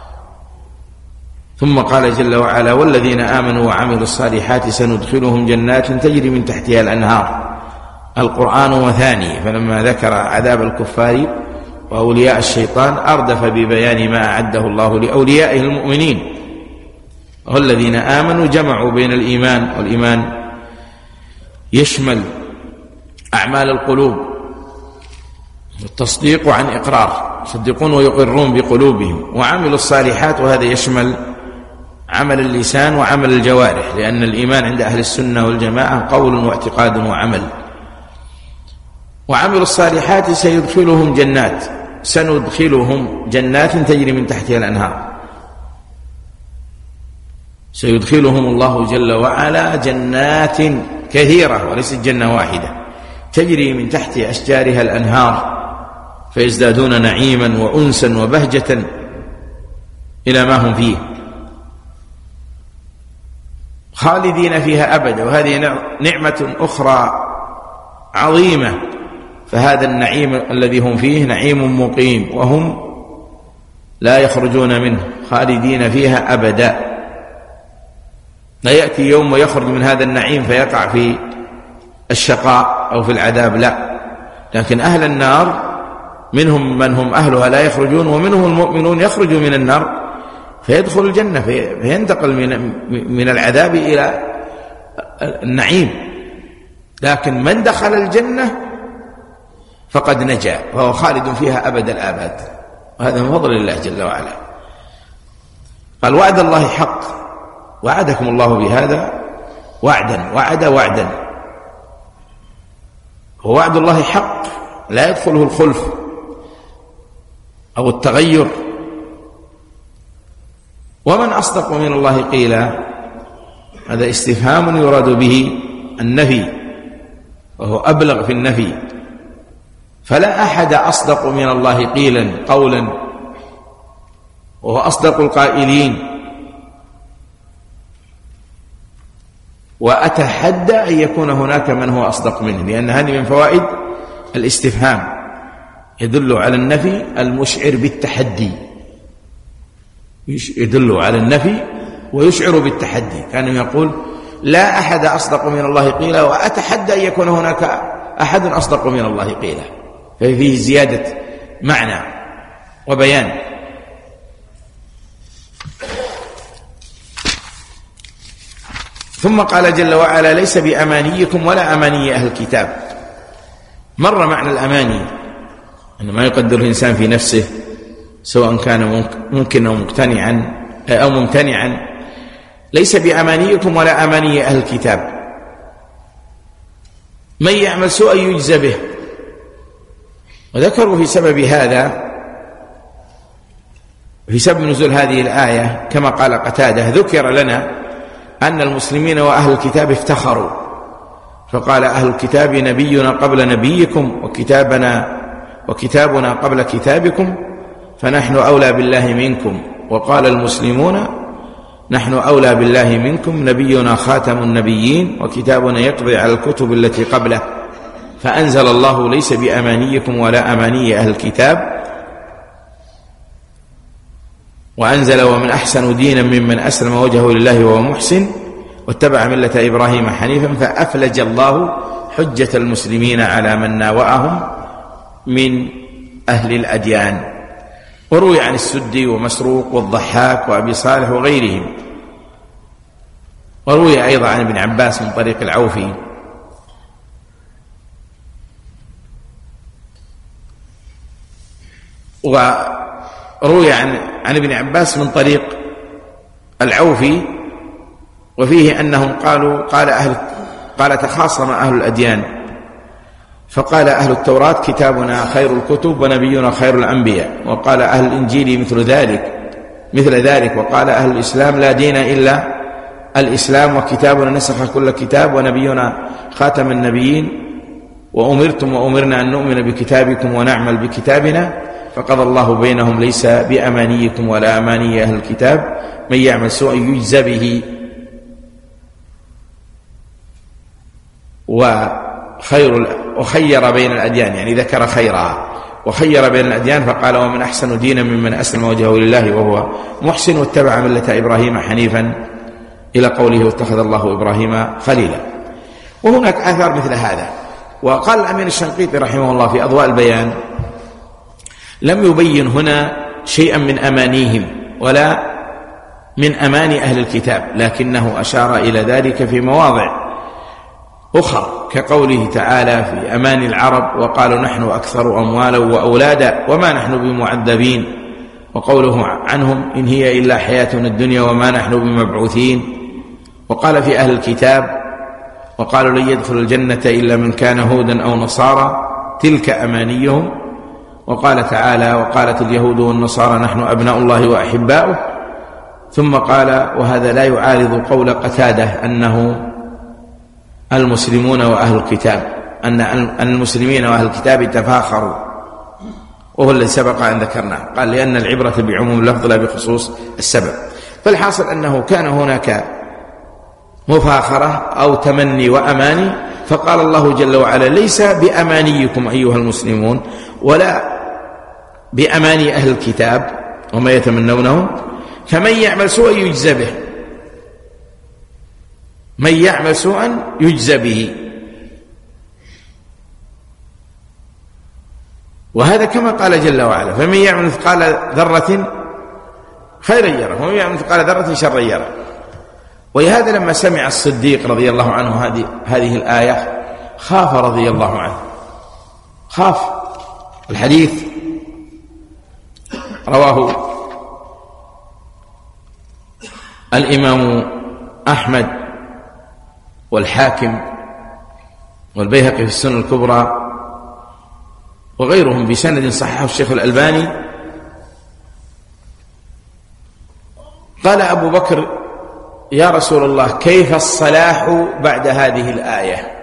Speaker 1: ثم قال جل وعلا: والذين آمنوا وعملوا الصالحات سندخلهم جنات تجري من تحتها الأنهار. القرآن مثاني، فلما ذكر عذاب الكفار وأولياء الشيطان أردف ببيان ما أعده الله لأوليائه المؤمنين. والذين آمنوا جمعوا بين الإيمان، والإيمان يشمل أعمال القلوب، والتصديق عن إقرار، يصدقون ويقرون بقلوبهم، وعملوا الصالحات، وهذا يشمل عمل اللسان وعمل الجوارح، لأن الإيمان عند أهل السنة والجماعة قول واعتقاد وعمل. وعملوا الصالحات سيدخلهم جنات، سندخلهم جنات تجري من تحتها الأنهار، سيدخلهم الله جل وعلا جنات كثيرة وليست جنة واحدة، تجري من تحت أشجارها الأنهار، فيزدادون نعيما وأنسا وبهجة إلى ما هم فيه، خالدين فيها أبدا. وهذه نعمة أخرى عظيمة، فهذا النعيم الذي هم فيه نعيم مقيم، وهم لا يخرجون منه، خالدين فيها أبدا. لا يأتي يوم ويخرج من هذا النعيم فيقع في الشقاء أو في العذاب، لا، لكن أهل النار منهم من هم أهلها لا يخرجون، ومنهم المؤمنون يخرجوا من النار فيدخل الجنة، فينتقل من من العذاب إلى النعيم. لكن من دخل الجنة فقد نجا، وهو خالد فيها أبد الآباد، وهذا من فضل الله جل وعلا. قال: وعد الله حق، وعدكم الله بهذا وعدا، وعد وعدا، ووعد الله حق لا يدخله الخلف أو التغير. ومن أصدق من الله قيلا، هذا استفهام يراد به النفي، وهو أبلغ في النفي، فلا أحد أصدق من الله قيلا قولا، وهو أصدق القائلين. وأتحدى أن يكون هناك من هو أصدق منه، لأن هذه من فوائد الاستفهام، يدل على النفي المشعر بالتحدي، يدل على النفي ويشعر بالتحدي، كان يقول: لا أحد أصدق من الله قيلا، وأتحدى أن يكون هناك أحد أصدق من الله قيلا، ففيه زيادة معنى وبيان. ثم قال جل وعلا: ليس بأمانيكم ولا أماني أهل الكتاب. مر معنى الأماني أن ما يقدر الإنسان في نفسه، سواء كان ممكن أو مقتنعا أو ممتنعا. ليس بأمانيكم ولا أماني أهل الكتاب، من يعمل سوءا يجزى به. وذكروا في سبب هذا، في سبب نزول هذه الآية، كما قال قتادة: ذكر لنا أن المسلمين وأهل الكتاب افتخروا، فقال: أهل الكتاب نبينا قبل نبيكم، وكتابنا وكتابنا قبل كتابكم، فنحن أولى بالله منكم. وقال المسلمون: نحن أولى بالله منكم، نبينا خاتم النبيين، وكتابنا يقضي على الكتب التي قبله. فأنزل الله: ليس بأمانيكم ولا أماني أهل الكتاب. وأنزل: ومن أحسن دينا ممن أسلم وجهه لله وهو محسن واتبع ملة إبراهيم حنيفا. فأفلج الله حجة المسلمين على من ناوأهم من أهل الأديان. وروي عن السدي ومسروق والضحاك وأبي صالح وغيرهم. وروي أيضا عن ابن عباس من طريق العوفي. وروي عن, عن ابن عباس من طريق العوفي، وفيه أنهم قالوا قال, أهل قال تخاصم أهل الأديان فقال أهل التوراة كتابنا خير الكتب ونبينا خير الأنبياء، وقال أهل الإنجيل مثل ذلك مثل ذلك وقال أهل الإسلام لا دين إلا الإسلام وكتابنا نسخ كل كتاب ونبينا خاتم النبيين وأمرتم وأمرنا أن نؤمن بكتابكم ونعمل بكتابنا فقضى الله بينهم ليس بأمانيكم ولا أماني أهل الكتاب من يعمل سوءا يجزى به وخير وخير بين الأديان، يعني ذكر خيرها وخير بين الأديان فقال ومن أحسن دينا ممن أسلم وجهه لله وهو محسن واتبع ملة إبراهيم حنيفا إلى قوله واتخذ الله إبراهيم خليلا. وهناك آثار مثل هذا. وقال الأمين الشنقيطي رحمه الله في أضواء البيان لم يبين هنا شيئا من أمانيهم ولا من أماني أهل الكتاب، لكنه أشار إلى ذلك في مواضع أخرى كقوله تعالى في أمان العرب وقالوا نحن أكثر أموالا وأولادا وما نحن بمعذبين، وقوله عنهم إن هي إلا حياتنا الدنيا وما نحن بمبعوثين. وقال في أهل الكتاب وقالوا لن يدخل الجنة إلا من كان هودا أو نصارى تلك أمانيهم. وقال تعالى وقالت اليهود والنصارى نحن أبناء الله وأحباؤه. ثم قال وهذا لا يعارض قول قتادة أنه المسلمون وأهل الكتاب أن المسلمين وأهل الكتاب تفاخروا، وهو الذي سبق أن ذكرناه. قال لأن العبرة بعموم اللفظ لا بخصوص السبب. فالحاصل أنه كان هناك مفاخرة أو تمني وأماني، فقال الله جل وعلا ليس بأمانيكم أيها المسلمون ولا بأماني أهل الكتاب وما يتمنونه، فمن يعمل سوءا يجزى به، من يعمل سوءا يجزى به. وهذا كما قال جل وعلا فمن يعمل مثقال ذرة خيرا يره ومن يعمل مثقال ذرة شرا يره. ولهذا لما سمع الصديق رضي الله عنه هذه هذه الآية خاف رضي الله عنه، خاف. الحديث رواه الإمام أحمد والحاكم والبيهقي في السنن الكبرى وغيرهم بسند صححه الشيخ الألباني. قال أبو بكر يا رسول الله كيف الصلاح بعد هذه الآية؟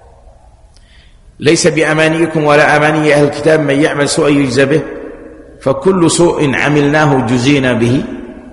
Speaker 1: ليس بأمانيكم ولا أماني أهل الكتاب من يعمل سوءا يجزى به، فكل سوء عملناه جزينا به.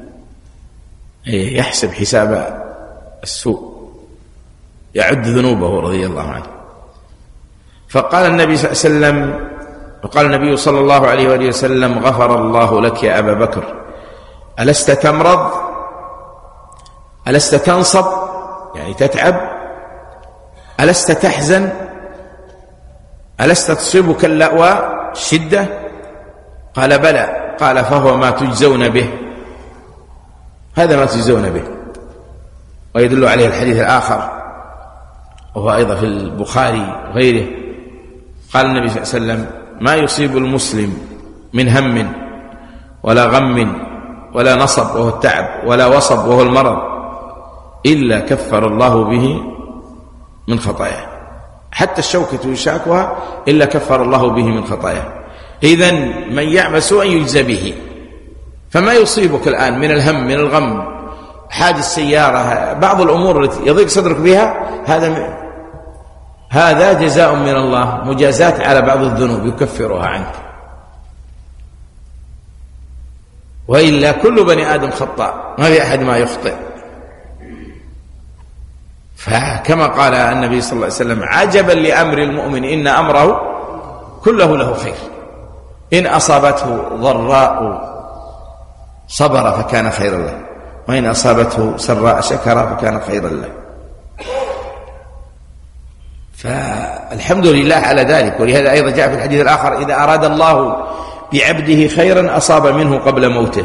Speaker 1: يحسب حساب السوء، يعد ذنوبه رضي الله عنه. فقال النبي صلى الله عليه وسلم وقال النبي صلى الله عليه وآله وسلم غفر الله لك يا أبا بكر، ألست تمرض؟ ألست تنصب يعني تتعب؟ ألست تحزن؟ ألست تصيبك اللأواء الشدة؟ قال بلى. قال فهو ما تجزون به، هذا ما تجزون به. ويدل عليه الحديث الآخر وهو أيضا في البخاري وغيره. قال النبي صلى الله عليه وسلم ما يصيب المسلم من هم ولا غم ولا نصب وهو التعب ولا وصب وهو المرض إلا كفر الله به من خطاياه، حتى الشوكة يشاكها إلا كفر الله به من خطاياه. إذن من يعمل سوءا يجزى به. فما يصيبك الآن من الهم من الغم، حادث سيارة، بعض الأمور التي يضيق صدرك بها، هذا هذا جزاء من الله، مجازات على بعض الذنوب يكفرها عنك. وإلا كل بني آدم خطاء، ما في أحد ما يخطئ. فكما قال النبي صلى الله عليه وسلم عجبا لأمر المؤمن إن أمره كله له خير، إن أصابته ضراء صبر فكان خيرا له، وإن أصابته سراء شكر فكان خيرا له. فالحمد لله على ذلك. ولهذا أيضا جاء في الحديث الآخر إذا أراد الله بعبده خيرا أصاب منه قبل موته.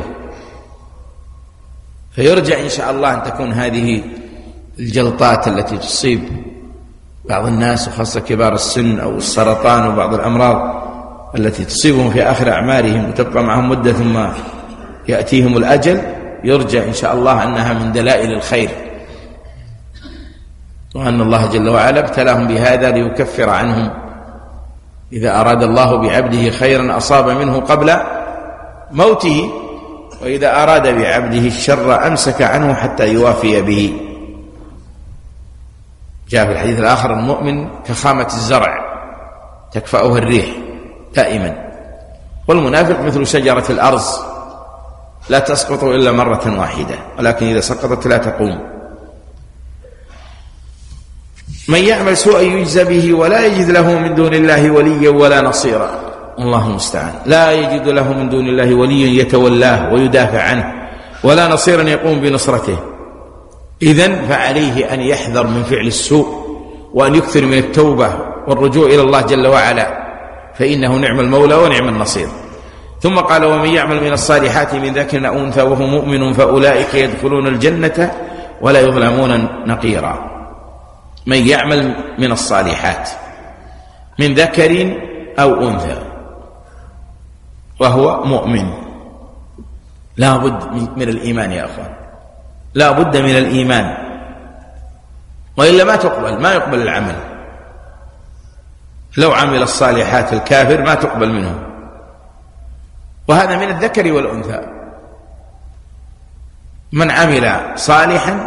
Speaker 1: فيرجع إن شاء الله أن تكون هذه الجلطات التي تصيب بعض الناس وخاصة كبار السن أو السرطان وبعض الأمراض التي تصيبهم في آخر أعمارهم وتبقى معهم مدة ثم يأتيهم الأجل، يرجى إن شاء الله أنها من دلائل الخير، وأن الله جل وعلا ابتلاهم بهذا ليكفر عنهم. إذا أراد الله بعبده خيرا أصاب منه قبل موته، وإذا أراد بعبده الشر أمسك عنه حتى يوافي به. جاء في الحديث الآخر: المؤمن كخامة الزرع تكفأه الريح دائما، والمنافق مثل شجرة الأرز لا تسقط إلا مرة واحدة، ولكن إذا سقطت لا تقوم. من يعمل سوءا يجزى به ولا يجد له من دون الله وليا ولا نصيرا. الله المستعان. لا يجد له من دون الله وليا يتولاه ويدافع عنه، ولا نصيرا يقوم بنصرته. إذن فعليه أن يحذر من فعل السوء، وأن يكثر من التوبة والرجوع إلى الله جل وعلا، فإنه نعم المولى ونعم النصير. ثم قال: ومن يعمل من الصالحات من ذكر أو أنثى وهو مؤمن فأولئك يدخلون الجنة ولا يظلمون نقيرا. من يعمل من الصالحات من ذكر أو أنثى وهو مؤمن، لا بد من الإيمان يا أخوان، لا بد من الإيمان، وإلا ما تقبل ما يقبل العمل. لو عمل الصالحات الكافر ما تقبل منه. وهذا من الذكر والأنثى. من عمل صالحا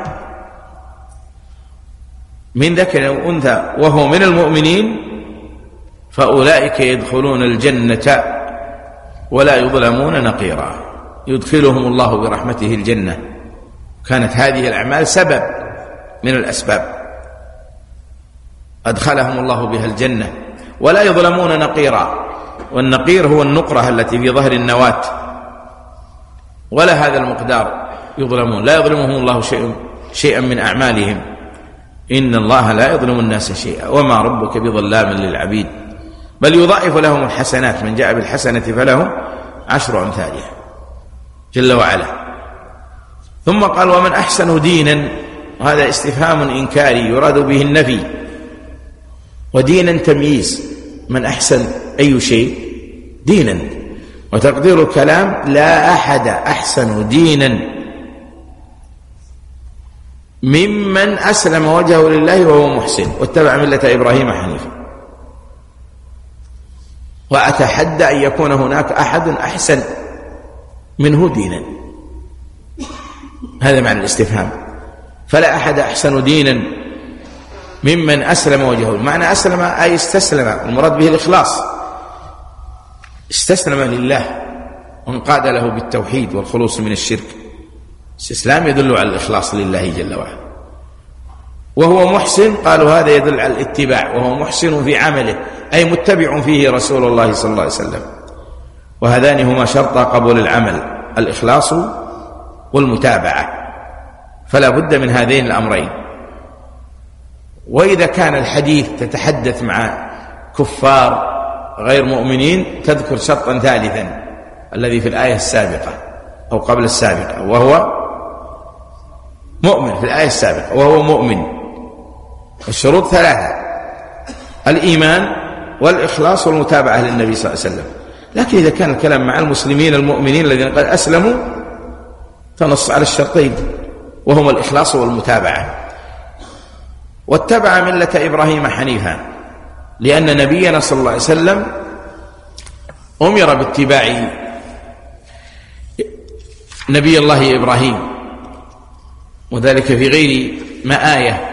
Speaker 1: من ذكر أو أنثى وهو من المؤمنين فأولئك يدخلون الجنة ولا يظلمون نقيرا. يدخلهم الله برحمته الجنة. كانت هذه الأعمال سبب من الأسباب أدخلهم الله بها الجنة، ولا يظلمون نقيرا. والنقير هو النقرة التي في ظهر النواة، ولا هذا المقدار يظلمون. لا يظلمهم الله شيء شيئا من أعمالهم، إن الله لا يظلم الناس شيئا وما ربك بظلام للعبيد، بل يضاعف لهم الحسنات. من جاء بالحسنة فله عشر أمثالها جل وعلا. ثم قال: ومن أحسن دينا، وهذا استفهام إنكاري يراد به النفي، ودينا تمييز. من أحسن أي شيء دينا، وتقدير الكلام: لا أحد أحسن دينا ممن أسلم وجهه لله وهو محسن واتبع ملة إبراهيم حنيفا. وأتحدى أن يكون هناك أحد أحسن منه دينا، هذا معنى الاستفهام. فلا أحد أحسن دينا ممن أسلم وجهه. معنى أسلم أي استسلم، المراد به الإخلاص، استسلم لله وانقاد له بالتوحيد والخلوص من الشرك. الاستسلام يدل على الإخلاص لله جل وعلا. وهو محسن، قالوا هذا يدل على الاتباع، وهو محسن في عمله أي متبع فيه رسول الله صلى الله عليه وسلم. وهذان هما شرطا قبول العمل: الإخلاص والمتابعة، فلا بد من هذين الأمرين. وإذا كان الحديث تتحدث مع كفار غير مؤمنين تذكر شرطا ثالثا الذي في الآية السابقة أو قبل السابقة، وهو مؤمن في الآية السابقة، وهو مؤمن. الشروط ثلاثة: الإيمان والإخلاص والمتابعة للنبي صلى الله عليه وسلم. لكن إذا كان الكلام مع المسلمين المؤمنين الذين قد أسلموا فنص على الشرطين، وهما الإخلاص والمتابعة. واتبع ملة إبراهيم حنيفا، لأن نبينا صلى الله عليه وسلم أمر باتباع نبي الله إبراهيم، وذلك في غير ما آية،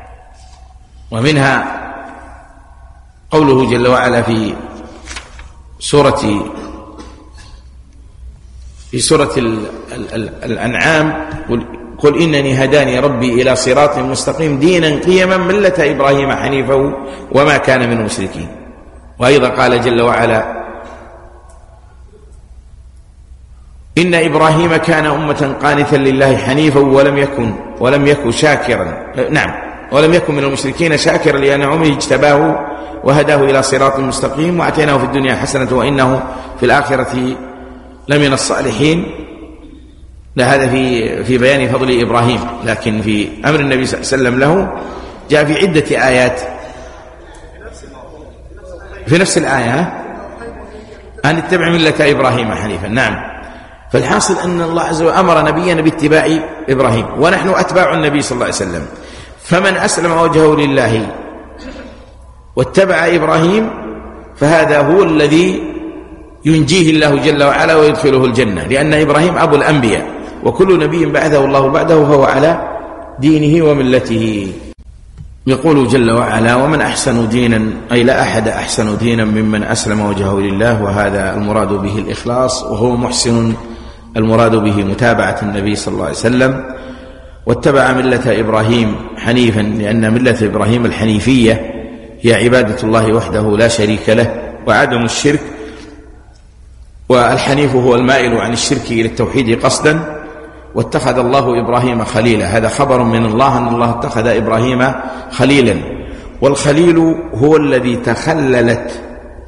Speaker 1: ومنها قوله جل وعلا في سورة في سورة الأنعام: قل إنني هداني ربي إلى صراط مستقيم دينا قيما ملة إبراهيم حنيفا وما كان من المشركين. وأيضا قال جل وعلا: إن إبراهيم كان أمة قانتا لله حنيفا ولم يكن ولم يكن شاكرا نعم ولم يكن من المشركين شاكرا لأنعمه اجتباه وهداه إلى صراط مستقيم وآتيناه في الدنيا حسنة وإنه في الآخرة لمن الصالحين. هذا في في بيان فضل إبراهيم. لكن في أمر النبي صلى الله عليه وسلم له جاء في عدة آيات في نفس الآية: أن اتبع ملة إبراهيم حنيفا. نعم. فالحاصل أن الله عز وجل أمر نبينا باتباع إبراهيم، ونحن أتباع النبي صلى الله عليه وسلم. فمن أسلم وجهه لله واتبع إبراهيم فهذا هو الذي ينجيه الله جل وعلا ويدخله الجنة، لأن إبراهيم أبو الأنبياء، وكل نبي بعثه الله بعده فهو على دينه وملته. يقول جل وعلا: ومن أحسن دينا، أي لا أحد أحسن دينا ممن أسلم وجهه لله، وهذا المراد به الإخلاص، وهو محسن المراد به متابعة النبي صلى الله عليه وسلم. واتبع ملة إبراهيم حنيفا، لأن ملة إبراهيم الحنيفية هي عبادة الله وحده لا شريك له وعدم الشرك، والحنيف هو المائل عن الشرك إلى التوحيد قصدا. واتخذ الله إبراهيم خليلا، هذا خبر من الله أن الله اتخذ إبراهيم خليلا. والخليل هو الذي تخللت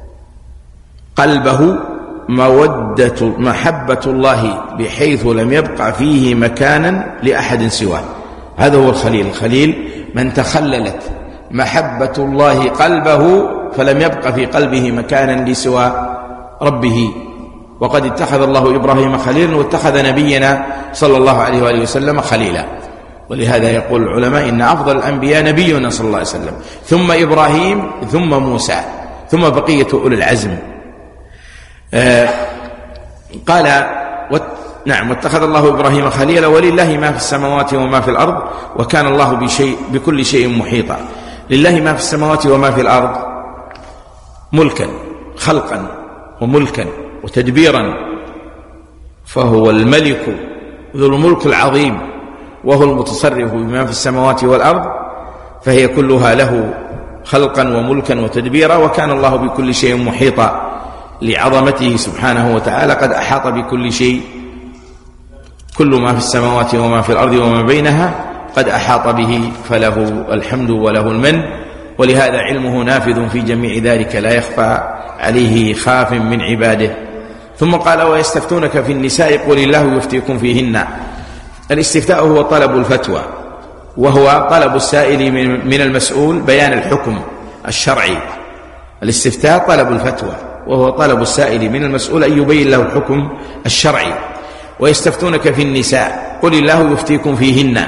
Speaker 1: قلبه مودة محبة الله بحيث لم يبقى فيه مكانا لأحد سواه، هذا هو الخليل. الخليل من تخللت محبة الله قلبه فلم يبقى في قلبه مكانا لسوى ربه. وقد اتخذ الله إبراهيم خليلا، واتخذ نبينا صلى الله عليه وآله وسلم خليلا. ولهذا يقول العلماء إن أفضل الأنبياء نبينا صلى الله عليه وسلم، ثم إبراهيم، ثم موسى، ثم بقية أولي العزم. آه قال وات... نعم واتخذ الله إبراهيم خليلا، ولله ما في السماوات وما في الأرض، وكان الله بشيء بكل شيء محيطا. لله ما في السماوات وما في الأرض ملكا، خلقا وملكا وتدبيرا، فهو الملك ذو الملك العظيم، وهو المتصرف بما في السماوات والأرض، فهي كلها له خلقا وملكا وتدبيرا. وكان الله بكل شيء محيطا لعظمته سبحانه وتعالى، قد أحاط بكل شيء، كل ما في السماوات وما في الأرض وما بينها قد أحاط به، فله الحمد وله المن. ولهذا علمه نافذ في جميع ذلك، لا يخفى عليه خاف من عباده. ثم قال: ويستفتونك في النساء قل الله يفتيكم فيهن. الاستفتاء هو طلب الفتوى، وهو طلب السائل من المسؤول بيان الحكم الشرعي. الاستفتاء طلب الفتوى، وهو طلب السائل من المسؤول أن يبين له الحكم الشرعي. ويستفتونك في النساء قل الله يفتيكم فيهن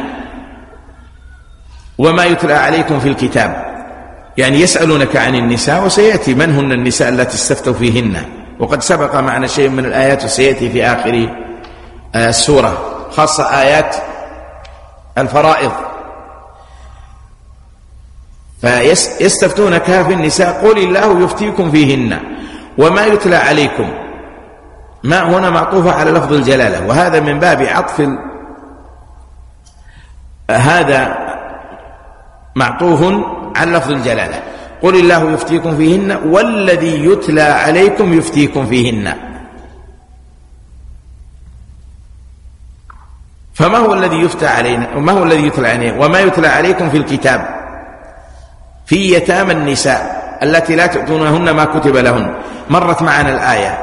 Speaker 1: وما يتلى عليكم في الكتاب، يعني يسألونك عن النساء، وسيأتي من هن النساء التي استفتوا فيهن، وقد سبق معنا شيء من الآيات وسيأتي في آخر السورة، خاصة آيات الفرائض. فيستفتونك في النساء قل الله يفتيكم فيهن وما يتلى عليكم، ما هنا معطوفة على لفظ الجلالة، وهذا من باب عطف هذا معطوف على لفظ الجلالة. قل الله يفتيكم فيهن والذي يتلى عليكم يفتيكم فيهن. فما هو الذي يفتى علينا وما هو الذي يتلى علينا؟ وما يتلى عليكم في الكتاب في يتامى النساء التي لا تؤتونهن ما كتب لهن. مرت معنا الآية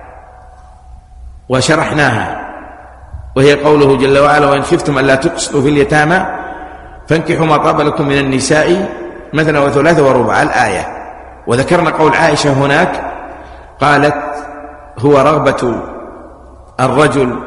Speaker 1: وشرحناها، وهي قوله جل وعلا: وإن خفتم ألا تقسطوا في اليتامى فانكحوا ما طاب لكم من النساء مثنى وثلاث ورباع، الآية. وذكرنا قول عائشة هناك، قالت: هو رغبة الرجل،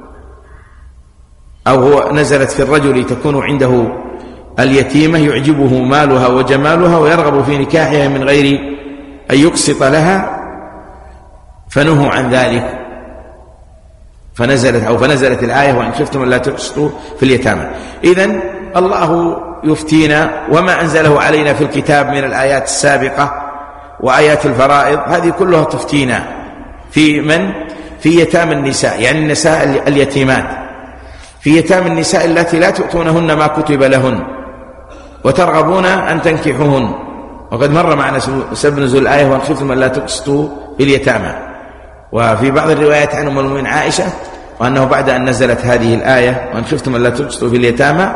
Speaker 1: أو هو نزلت في الرجل تكون عنده اليتيمة يعجبه مالها وجمالها ويرغب في نكاحها من غير أن يقسط لها، فنهوا عن ذلك، فنزلت أو فنزلت الآية: وإن خفتم ألا تقسطوا في اليتامى. إذن الله يفتينا، وما أنزله علينا في الكتاب من الآيات السابقة وآيات الفرائض هذه كلها تفتينا في من؟ في يتامى النساء، يعني النساء اليتيمات، في يتامى النساء التي لا تؤتونهن ما كتب لهن وترغبون أن تنكحوهن. وقد مر معنا سبب نزول الآية: وإن خفتم ألا تقسطوا في اليتامى. وفي بعض الروايات عن أم المؤمنين عائشة وأنه بعد أن نزلت هذه الآية: وإن خفتم ألا تقسطوا في اليتامى،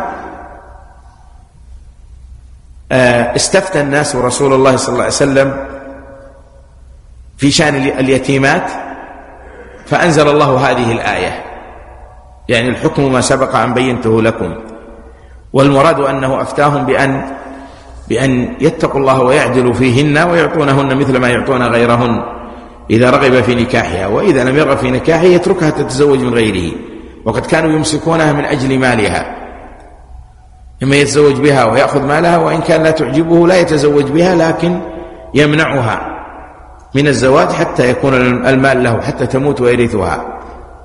Speaker 1: استفتى الناس رسول الله صلى الله عليه وسلم في شأن اليتيمات، فأنزل الله هذه الآية، يعني الحكم ما سبق أن بينته لكم. والمراد أنه أفتاهم بأن بأن يتقوا الله ويعدلوا فيهن ويعطونهن مثل ما يعطون غيرهن إذا رغب في نكاحها، وإذا لم يرغب في نكاحها يتركها تتزوج من غيره. وقد كانوا يمسكونها من أجل مالها، إما يتزوج بها ويأخذ مالها، وإن كان لا تعجبه لا يتزوج بها، لكن يمنعها من الزواج حتى يكون المال له، حتى تموت ويرثها.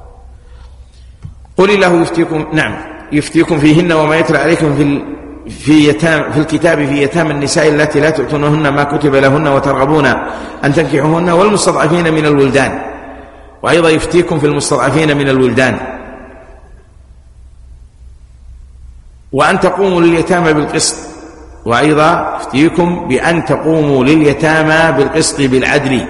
Speaker 1: قل الله يفتيكم نعم يفتيكم فيهن وما يتلى عليكم في في يتام في الكتاب في يتامى النساء اللاتي لا تؤتونهن ما كتب لهن وترغبون أن تنكحوهن والمستضعفين من الولدان. وأيضا يفتيكم في المستضعفين من الولدان، وأن تقوموا لليتامى بالقسط. وأيضا يفتيكم بأن تقوموا لليتامى بالقسط بالعدل.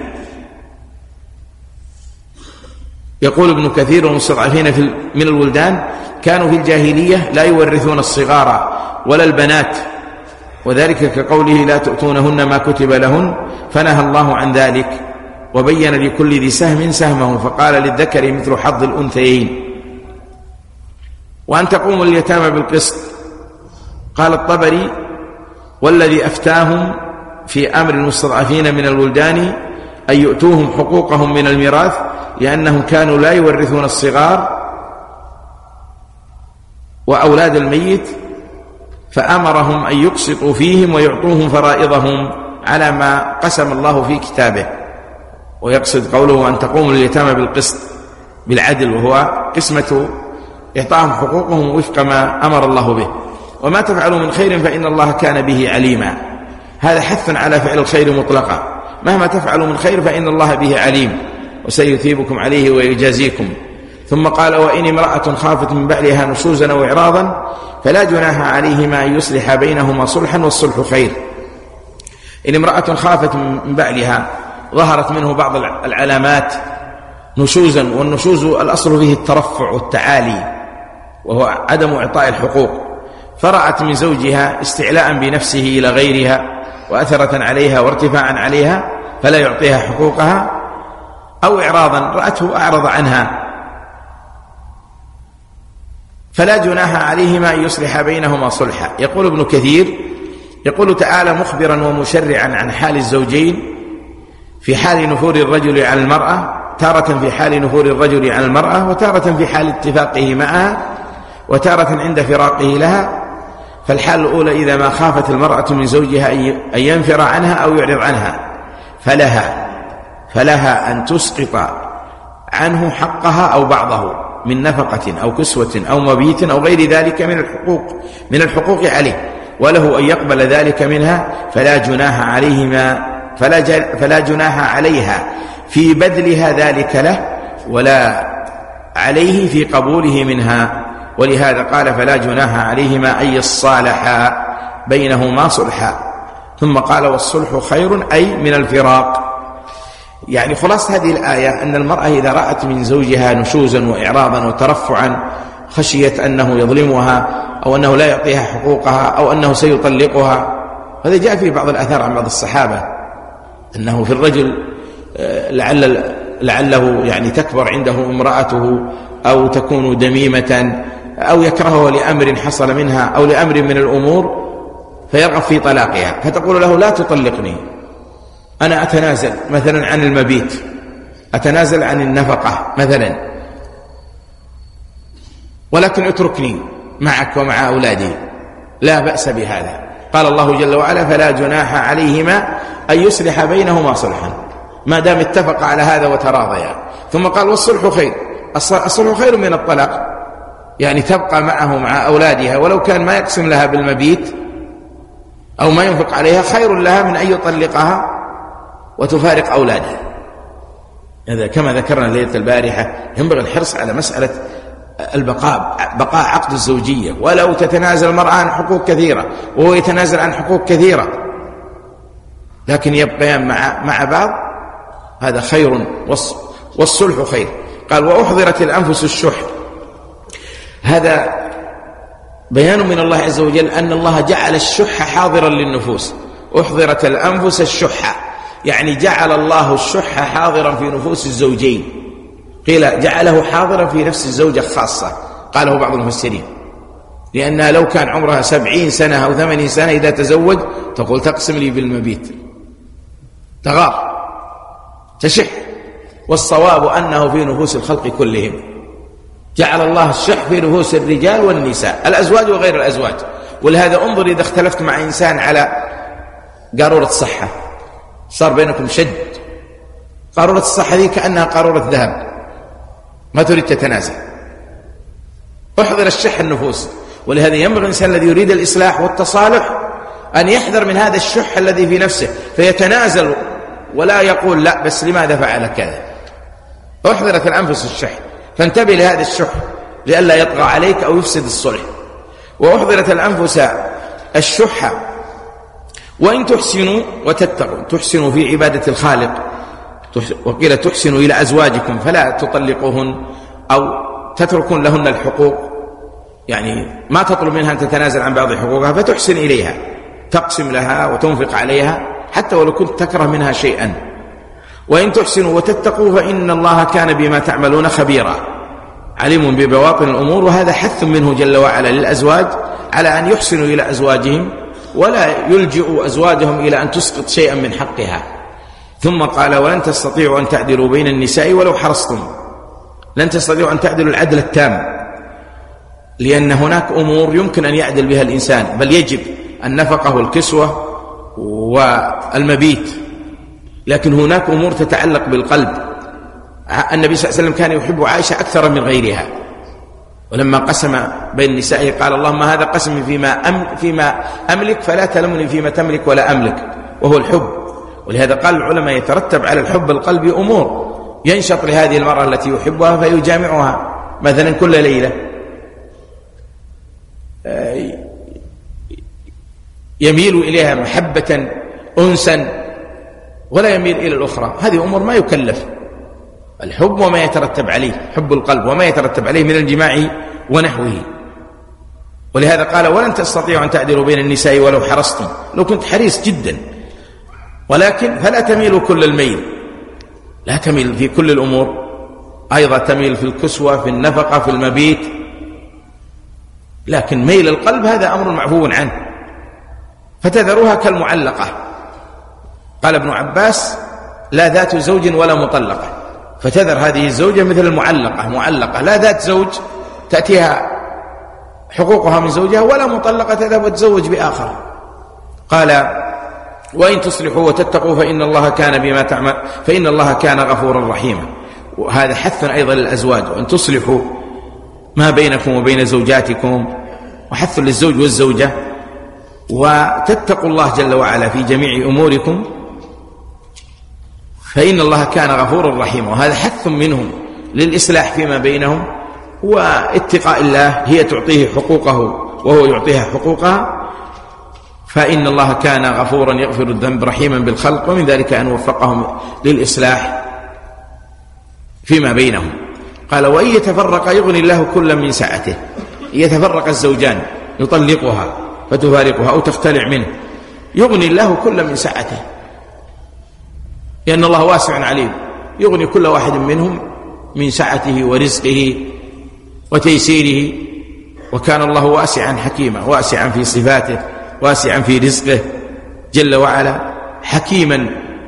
Speaker 1: يقول ابن كثير: والمستضعفين في من الولدان كانوا في الجاهلية لا يورثون الصغار ولا البنات، وذلك كقوله: لا تؤتونهن ما كتب لهن، فنهى الله عن ذلك وبين لكل ذي سهم سهمه، فقال: للذكر مثل حظ الأنثيين. وأن تقوموا اليتامى بالقسط. قال الطبري: والذي أفتاهم في أمر المستضعفين من الولدان أن يؤتوهم حقوقهم من الميراث، لأنهم كانوا لا يورثون الصغار وأولاد الميت، فأمرهم أن يقسطوا فيهم ويعطوهم فرائضهم على ما قسم الله في كتابه. ويقصد قوله: أن تقوموا لليتامى بالقسط بالعدل، وهو قسمة إعطاهم حقوقهم وفق ما أمر الله به. وما تفعلوا من خير فإن الله كان به عليما. هذا حث على فعل الخير مطلقا، مهما تفعلوا من خير فإن الله به عليم وسيثيبكم عليه ويجازيكم. ثم قال: وإن امرأة خافت من بعلها نشوزا أو إعراضا فلا جناح عليهما أن يصلح بينهما صلحا، والصلح خير. إن امرأة خافت من بعلها، ظهرت منه بعض العلامات نشوزا، والنشوز الأصل فيه الترفع والتعالي، وهو عدم إعطاء الحقوق، فرأت من زوجها استعلاء بنفسه إلى غيرها وأثرة عليها وارتفاعا عليها فلا يعطيها حقوقها، أو إعراضا رأته أعرض عنها، فلا جناح عليهما أن يصلح بينهما صلحا. يقول ابن كثير: يقول تعالى مخبرا ومشرعا عن حال الزوجين في حال نفور الرجل عن المرأة، تارة في حال نفور الرجل عن المرأة، وتارة في حال اتفاقه معها، وتارة عند فراقه لها. فالحال الأولى إذا ما خافت المرأة من زوجها أن ينفر عنها أو يعرض عنها، فلها فلها أن تسقط عنه حقها أو بعضه من نفقة أو كسوة أو مبيت أو غير ذلك من الحقوق من الحقوق عليه، وله أن يقبل ذلك منها، فلا جناح عليهما فلا, فلا جناح عليها في بذلها ذلك له، ولا عليه في قبوله منها. ولهذا قال: فلا جناح عليهما أن يصالحا بينهما صلحا. ثم قال: والصلح خير، أي من الفراق. يعني خلاص هذه الآية أن المرأة إذا رأت من زوجها نشوزا وإعراضا وترفعا، خشيت أنه يظلمها أو أنه لا يعطيها حقوقها أو أنه سيطلقها. هذا جاء في بعض الآثار عن بعض الصحابة أنه في الرجل لعل لعله يعني تكبر عنده امرأته أو تكون دميمة أو يكرهه لأمر حصل منها أو لأمر من الأمور فيرغب في طلاقها، فتقول له: لا تطلقني، أنا أتنازل مثلا عن المبيت، أتنازل عن النفقة مثلا، ولكن اتركني معك ومع أولادي، لا بأس بهذا. قال الله جل وعلا: فلا جناح عليهما أن يصلح بينهما صلحا، ما دام اتفق على هذا وتراضيا. ثم قال: والصلح خير. الصلح خير من الطلاق، يعني تبقى معه مع أولادها، ولو كان ما يقسم لها بالمبيت أو ما ينفق عليها، خير لها من أن يطلقها وتفارق أولادها. هذا كما ذكرنا ليلة البارحة، ينبغي الحرص على مسألة البقاء، بقاء عقد الزوجية، ولو تتنازل المرأة عن حقوق كثيرة وهو يتنازل عن حقوق كثيرة، لكن يبقيان مع مع بعض، هذا خير، والصلح خير. قال: وأحضرت الأنفس الشح. هذا بيان من الله عز وجل أن الله جعل الشح حاضرا للنفوس. أحضرت الأنفس الشح، يعني جعل الله الشح حاضرا في نفوس الزوجين. قيل جعله حاضرا في نفس الزوجة خاصة، قاله بعض المفسرين، لأنها لو كان عمرها سبعين سنة أو ثمانين سنة إذا تزوج تقول: تقسم لي بالمبيت، تغار، تشح، والصواب أنه في نفوس الخلق كلهم. جعل الله الشح في نفوس الرجال والنساء، الأزواج وغير الأزواج. ولهذا انظر إذا اختلفت مع إنسان على قارورة الصحة، صار بينكم شد، قارورة الصحة ذي كأنها قارورة ذهب، ما تريد تتنازل. احذر الشح النفوس. ولهذا ينبغي الإنسان الذي يريد الإصلاح والتصالح أن يحذر من هذا الشح الذي في نفسه، فيتنازل ولا يقول لا بس لماذا فعل كذا. احذرت الأنفس الشح، فانتبه لهذا الشح لئلا يطغى عليك أو يفسد الصلح. وأحذرت الأنفس الشح وإن تحسنوا وتتقوا، تحسنوا في عبادة الخالق، وقيل تحسنوا إلى أزواجكم فلا تطلقوهن أو تتركون لهن الحقوق، يعني ما تطلب منها أن تتنازل عن بعض حقوقها، فتحسن إليها، تقسم لها وتنفق عليها حتى ولو كنت تكره منها شيئا. وإن تحسنوا وتتقوا فإن الله كان بما تعملون خبيرا عليم ببواطن الأمور. وهذا حث منه جل وعلا للأزواج على أن يحسنوا إلى أزواجهم ولا يلجئوا أزواجهم إلى أن تسقط شيئا من حقها. ثم قال ولن تستطيعوا أن تعدلوا بين النساء ولو حرصتم. لن تستطيعوا أن تعدلوا العدل التام، لأن هناك أمور يمكن أن يعدل بها الإنسان، بل يجب النفقة والكسوة والمبيت، لكن هناك أمور تتعلق بالقلب. النبي صلى الله عليه وسلم كان يحب عائشة أكثر من غيرها، ولما قسم بين نسائه قال اللهم هذا قسمي فيما, أم فيما أملك فلا تلمني فيما تملك ولا أملك، وهو الحب. ولهذا قال العلماء يترتب على الحب القلبي أمور، ينشط لهذه المرأة التي يحبها فيجامعها مثلا كل ليلة، يميل إليها محبة أنسا ولا يميل إلى الأخرى. هذه أمور ما يكلف الحب وما يترتب عليه، حب القلب وما يترتب عليه من الجماع ونحوه. ولهذا قال ولن تستطيعوا أن تعدلوا بين النساء ولو حرصتم، لو كنت حريص جدا، ولكن فلا تميلوا كل الميل، لا تميل في كل الأمور، أيضا تميل في الكسوة، في النفقة، في المبيت، لكن ميل القلب هذا أمر معفو عنه، فتذروها كالمعلقة. قال ابن عباس لا ذات زوج ولا مطلقة، فتذر هذه الزوجة مثل المعلقة، معلقة لا ذات زوج تأتيها حقوقها من زوجها، ولا مطلقة تذهب وتزوج بآخر. قال وإن تصلحوا وتتقوا فإن الله كان بما تعمل فإن الله كان غفورا رحيما. وهذا حث أيضا للأزواج وأن تصلحوا ما بينكم وبين زوجاتكم، وحث للزوج والزوجة، وتتقوا الله جل وعلا في جميع أموركم فإن الله كان غفورا رحيما. وهذا حث منهم للإصلاح فيما بينهم، واتقاء الله، هي تعطيه حقوقه وهو يعطيها حقوقها، فإن الله كان غفورا يغفر الذنب رحيما بالخلق. ومن ذلك أن وفقهم للإصلاح فيما بينهم. قال وإن يتفرق يغني الله كلا من سعته. يتفرق الزوجان، يطلقها فتفارقها أو تختلع منه، يغني الله كلا من سعته، لأن الله واسع عليم، يغني كل واحد منهم من سعته ورزقه وتيسيره. وكان الله واسعا حكيما، واسعا في صفاته، واسعا في رزقه جل وعلا، حكيما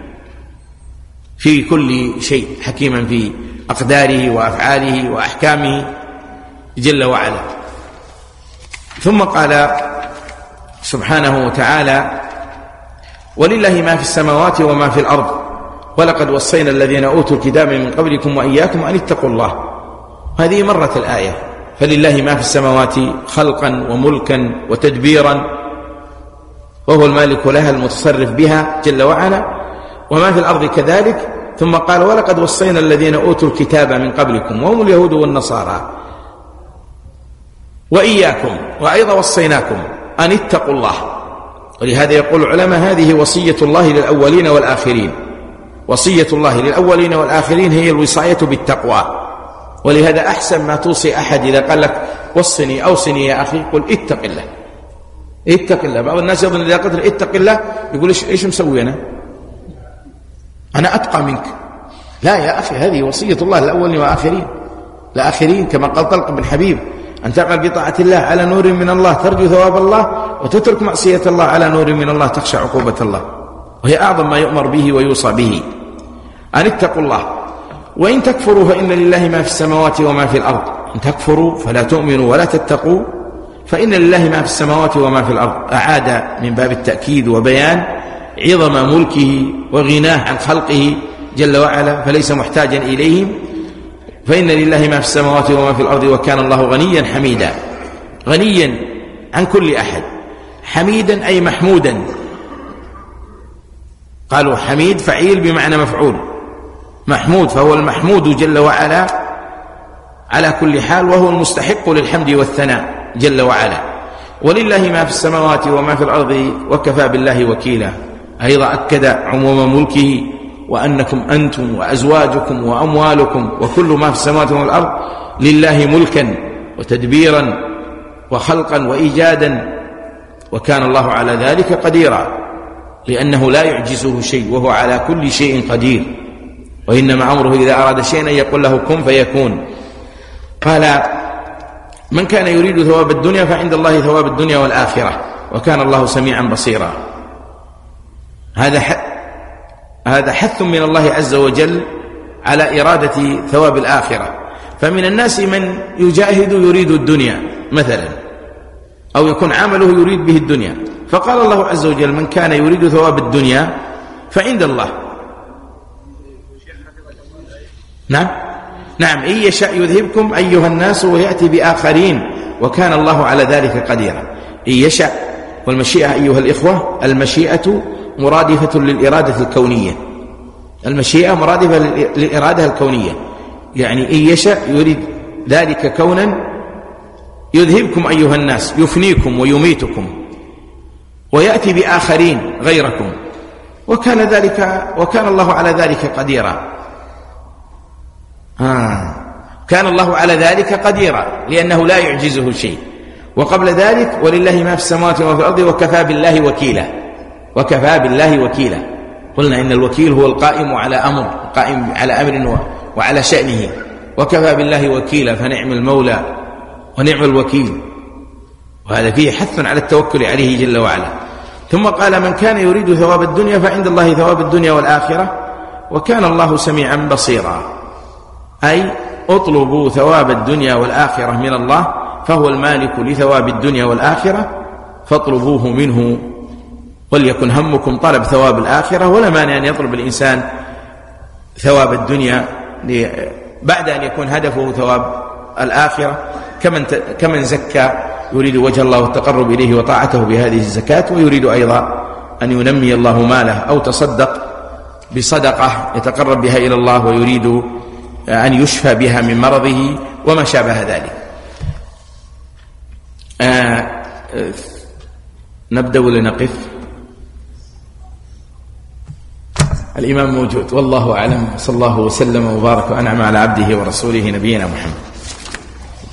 Speaker 1: في كل شيء، حكيما في أقداره وأفعاله وأحكامه جل وعلا. ثم قال سبحانه وتعالى ولله ما في السماوات وما في الأرض ولقد وصينا الذين أوتوا الكتاب من قبلكم وإياكم أن اتقوا الله. هذه مرت الآية، فلله ما في السماوات خلقا وملكا وتدبيرا، وهو المالك لها المتصرف بها جل وعلا، وما في الأرض كذلك. ثم قال ولقد وصينا الذين أوتوا الكتاب من قبلكم وهم اليهود والنصارى وإياكم، وأيضا وصيناكم أن اتقوا الله. ولهذا يقول العلماء هذه وصية الله للأولين والآخرين. وصية الله للأولين والآخرين هي الوصاية بالتقوى. ولهذا أحسن ما توصي أحد إذا قال لك وصني أوصني يا أخي قل اتق الله، اتق الله. بعض الناس يظن إذا قلت اتق الله يقول إيش, إيش مسوي أنا أنا أتقى منك. لا يا أخي، هذه وصية الله للأولين والآخرين، الآخرين كما قال طلق بن حبيب أن تعمل بطاعة الله على نور من الله ترجو ثواب الله، وتترك معصية الله على نور من الله تخشى عقوبة الله، وهي أعظم ما يؤمر به ويوصى به، أن اتقوا الله. وإن تكفروا فإن لله ما في السماوات وما في الأرض. إن تكفروا فلا تؤمنوا ولا تتقوا فإن لله ما في السماوات وما في الأرض. أعاد من باب التأكيد وبيان عظم ملكه وغناه عن خلقه جل وعلا، فليس محتاجا إليهم. فإن لله ما في السماوات وما في الأرض وكان الله غنيا حميدا، غنيا عن كل أحد، حميدا أي محمودا. قالوا حميد فعيل بمعنى مفعول، محمود فهو المحمود جل وعلا على كل حال، وهو المستحق للحمد والثناء جل وعلا. ولله ما في السماوات وما في الأرض وكفى بالله وكيلا. أيضا أكد عموم ملكه وأنكم أنتم وأزواجكم وأموالكم وكل ما في السماوات وما في الأرض لله ملكا وتدبيرا وخلقا وإيجادا، وكان الله على ذلك قديرا، لأنه لا يعجزه شيء وهو على كل شيء قدير، وإنما أمره إذا أراد شيئا أن يقول له كن فيكون. قال من كان يريد ثواب الدنيا فعند الله ثواب الدنيا والآخرة وكان الله سميعا بصيرا. هذا هذا حث من الله عز وجل على إرادة ثواب الآخرة. فمن الناس من يجاهد يريد الدنيا مثلا، أو يكون عمله يريد به الدنيا، فقال الله عز وجل من كان يريد ثواب الدنيا فعند الله. نعم نعم إن يشاء يذهبكم أيها الناس ويأتي بآخرين وكان الله على ذلك قديرا. إن يشاء، والمشيئة أيها الإخوة المشيئة مرادفة للإرادة الكونية، المشيئة مرادفة للإرادة الكونية، يعني إن يشاء يريد ذلك كونا يذهبكم أيها الناس، يفنيكم ويميتكم ويأتي بآخرين غيركم، وكان ذلك وكان الله على ذلك قديرا. آه. كان الله على ذلك قديرا لأنه لا يعجزه شيء. وقبل ذلك ولله ما في السماوات وما في الأرض وكفى بالله وكيلا، وكفى بالله وكيلا. قلنا إن الوكيل هو القائم على أمر، قائم على أمر وعلى شأنه، وكفى بالله وكيلا، فنعم المولى ونعم الوكيل. وهذا فيه حث على التوكل عليه جل وعلا. ثم قال من كان يريد ثواب الدنيا فعند الله ثواب الدنيا والآخرة وكان الله سميعا بصيرا. أي اطلبوا ثواب الدنيا والآخرة من الله، فهو المالك لثواب الدنيا والآخرة، فاطلبوه منه، وليكن همكم طلب ثواب الآخرة. ولا مانع أن يطلب الإنسان ثواب الدنيا بعد أن يكون هدفه ثواب الآخرة، كمن كمن زكى يريد وجه الله والتقرب إليه وطاعته بهذه الزكاة، ويريد أيضا أن ينمي الله ماله، أو تصدق بصدقة يتقرب بها إلى الله ويريد أن يشفى بها من مرضه وما شابه ذلك. آه نبدأ لنقف. الإمام موجود والله أعلم، صلى الله وسلم وبارك وأنعم على عبده ورسوله نبينا محمد.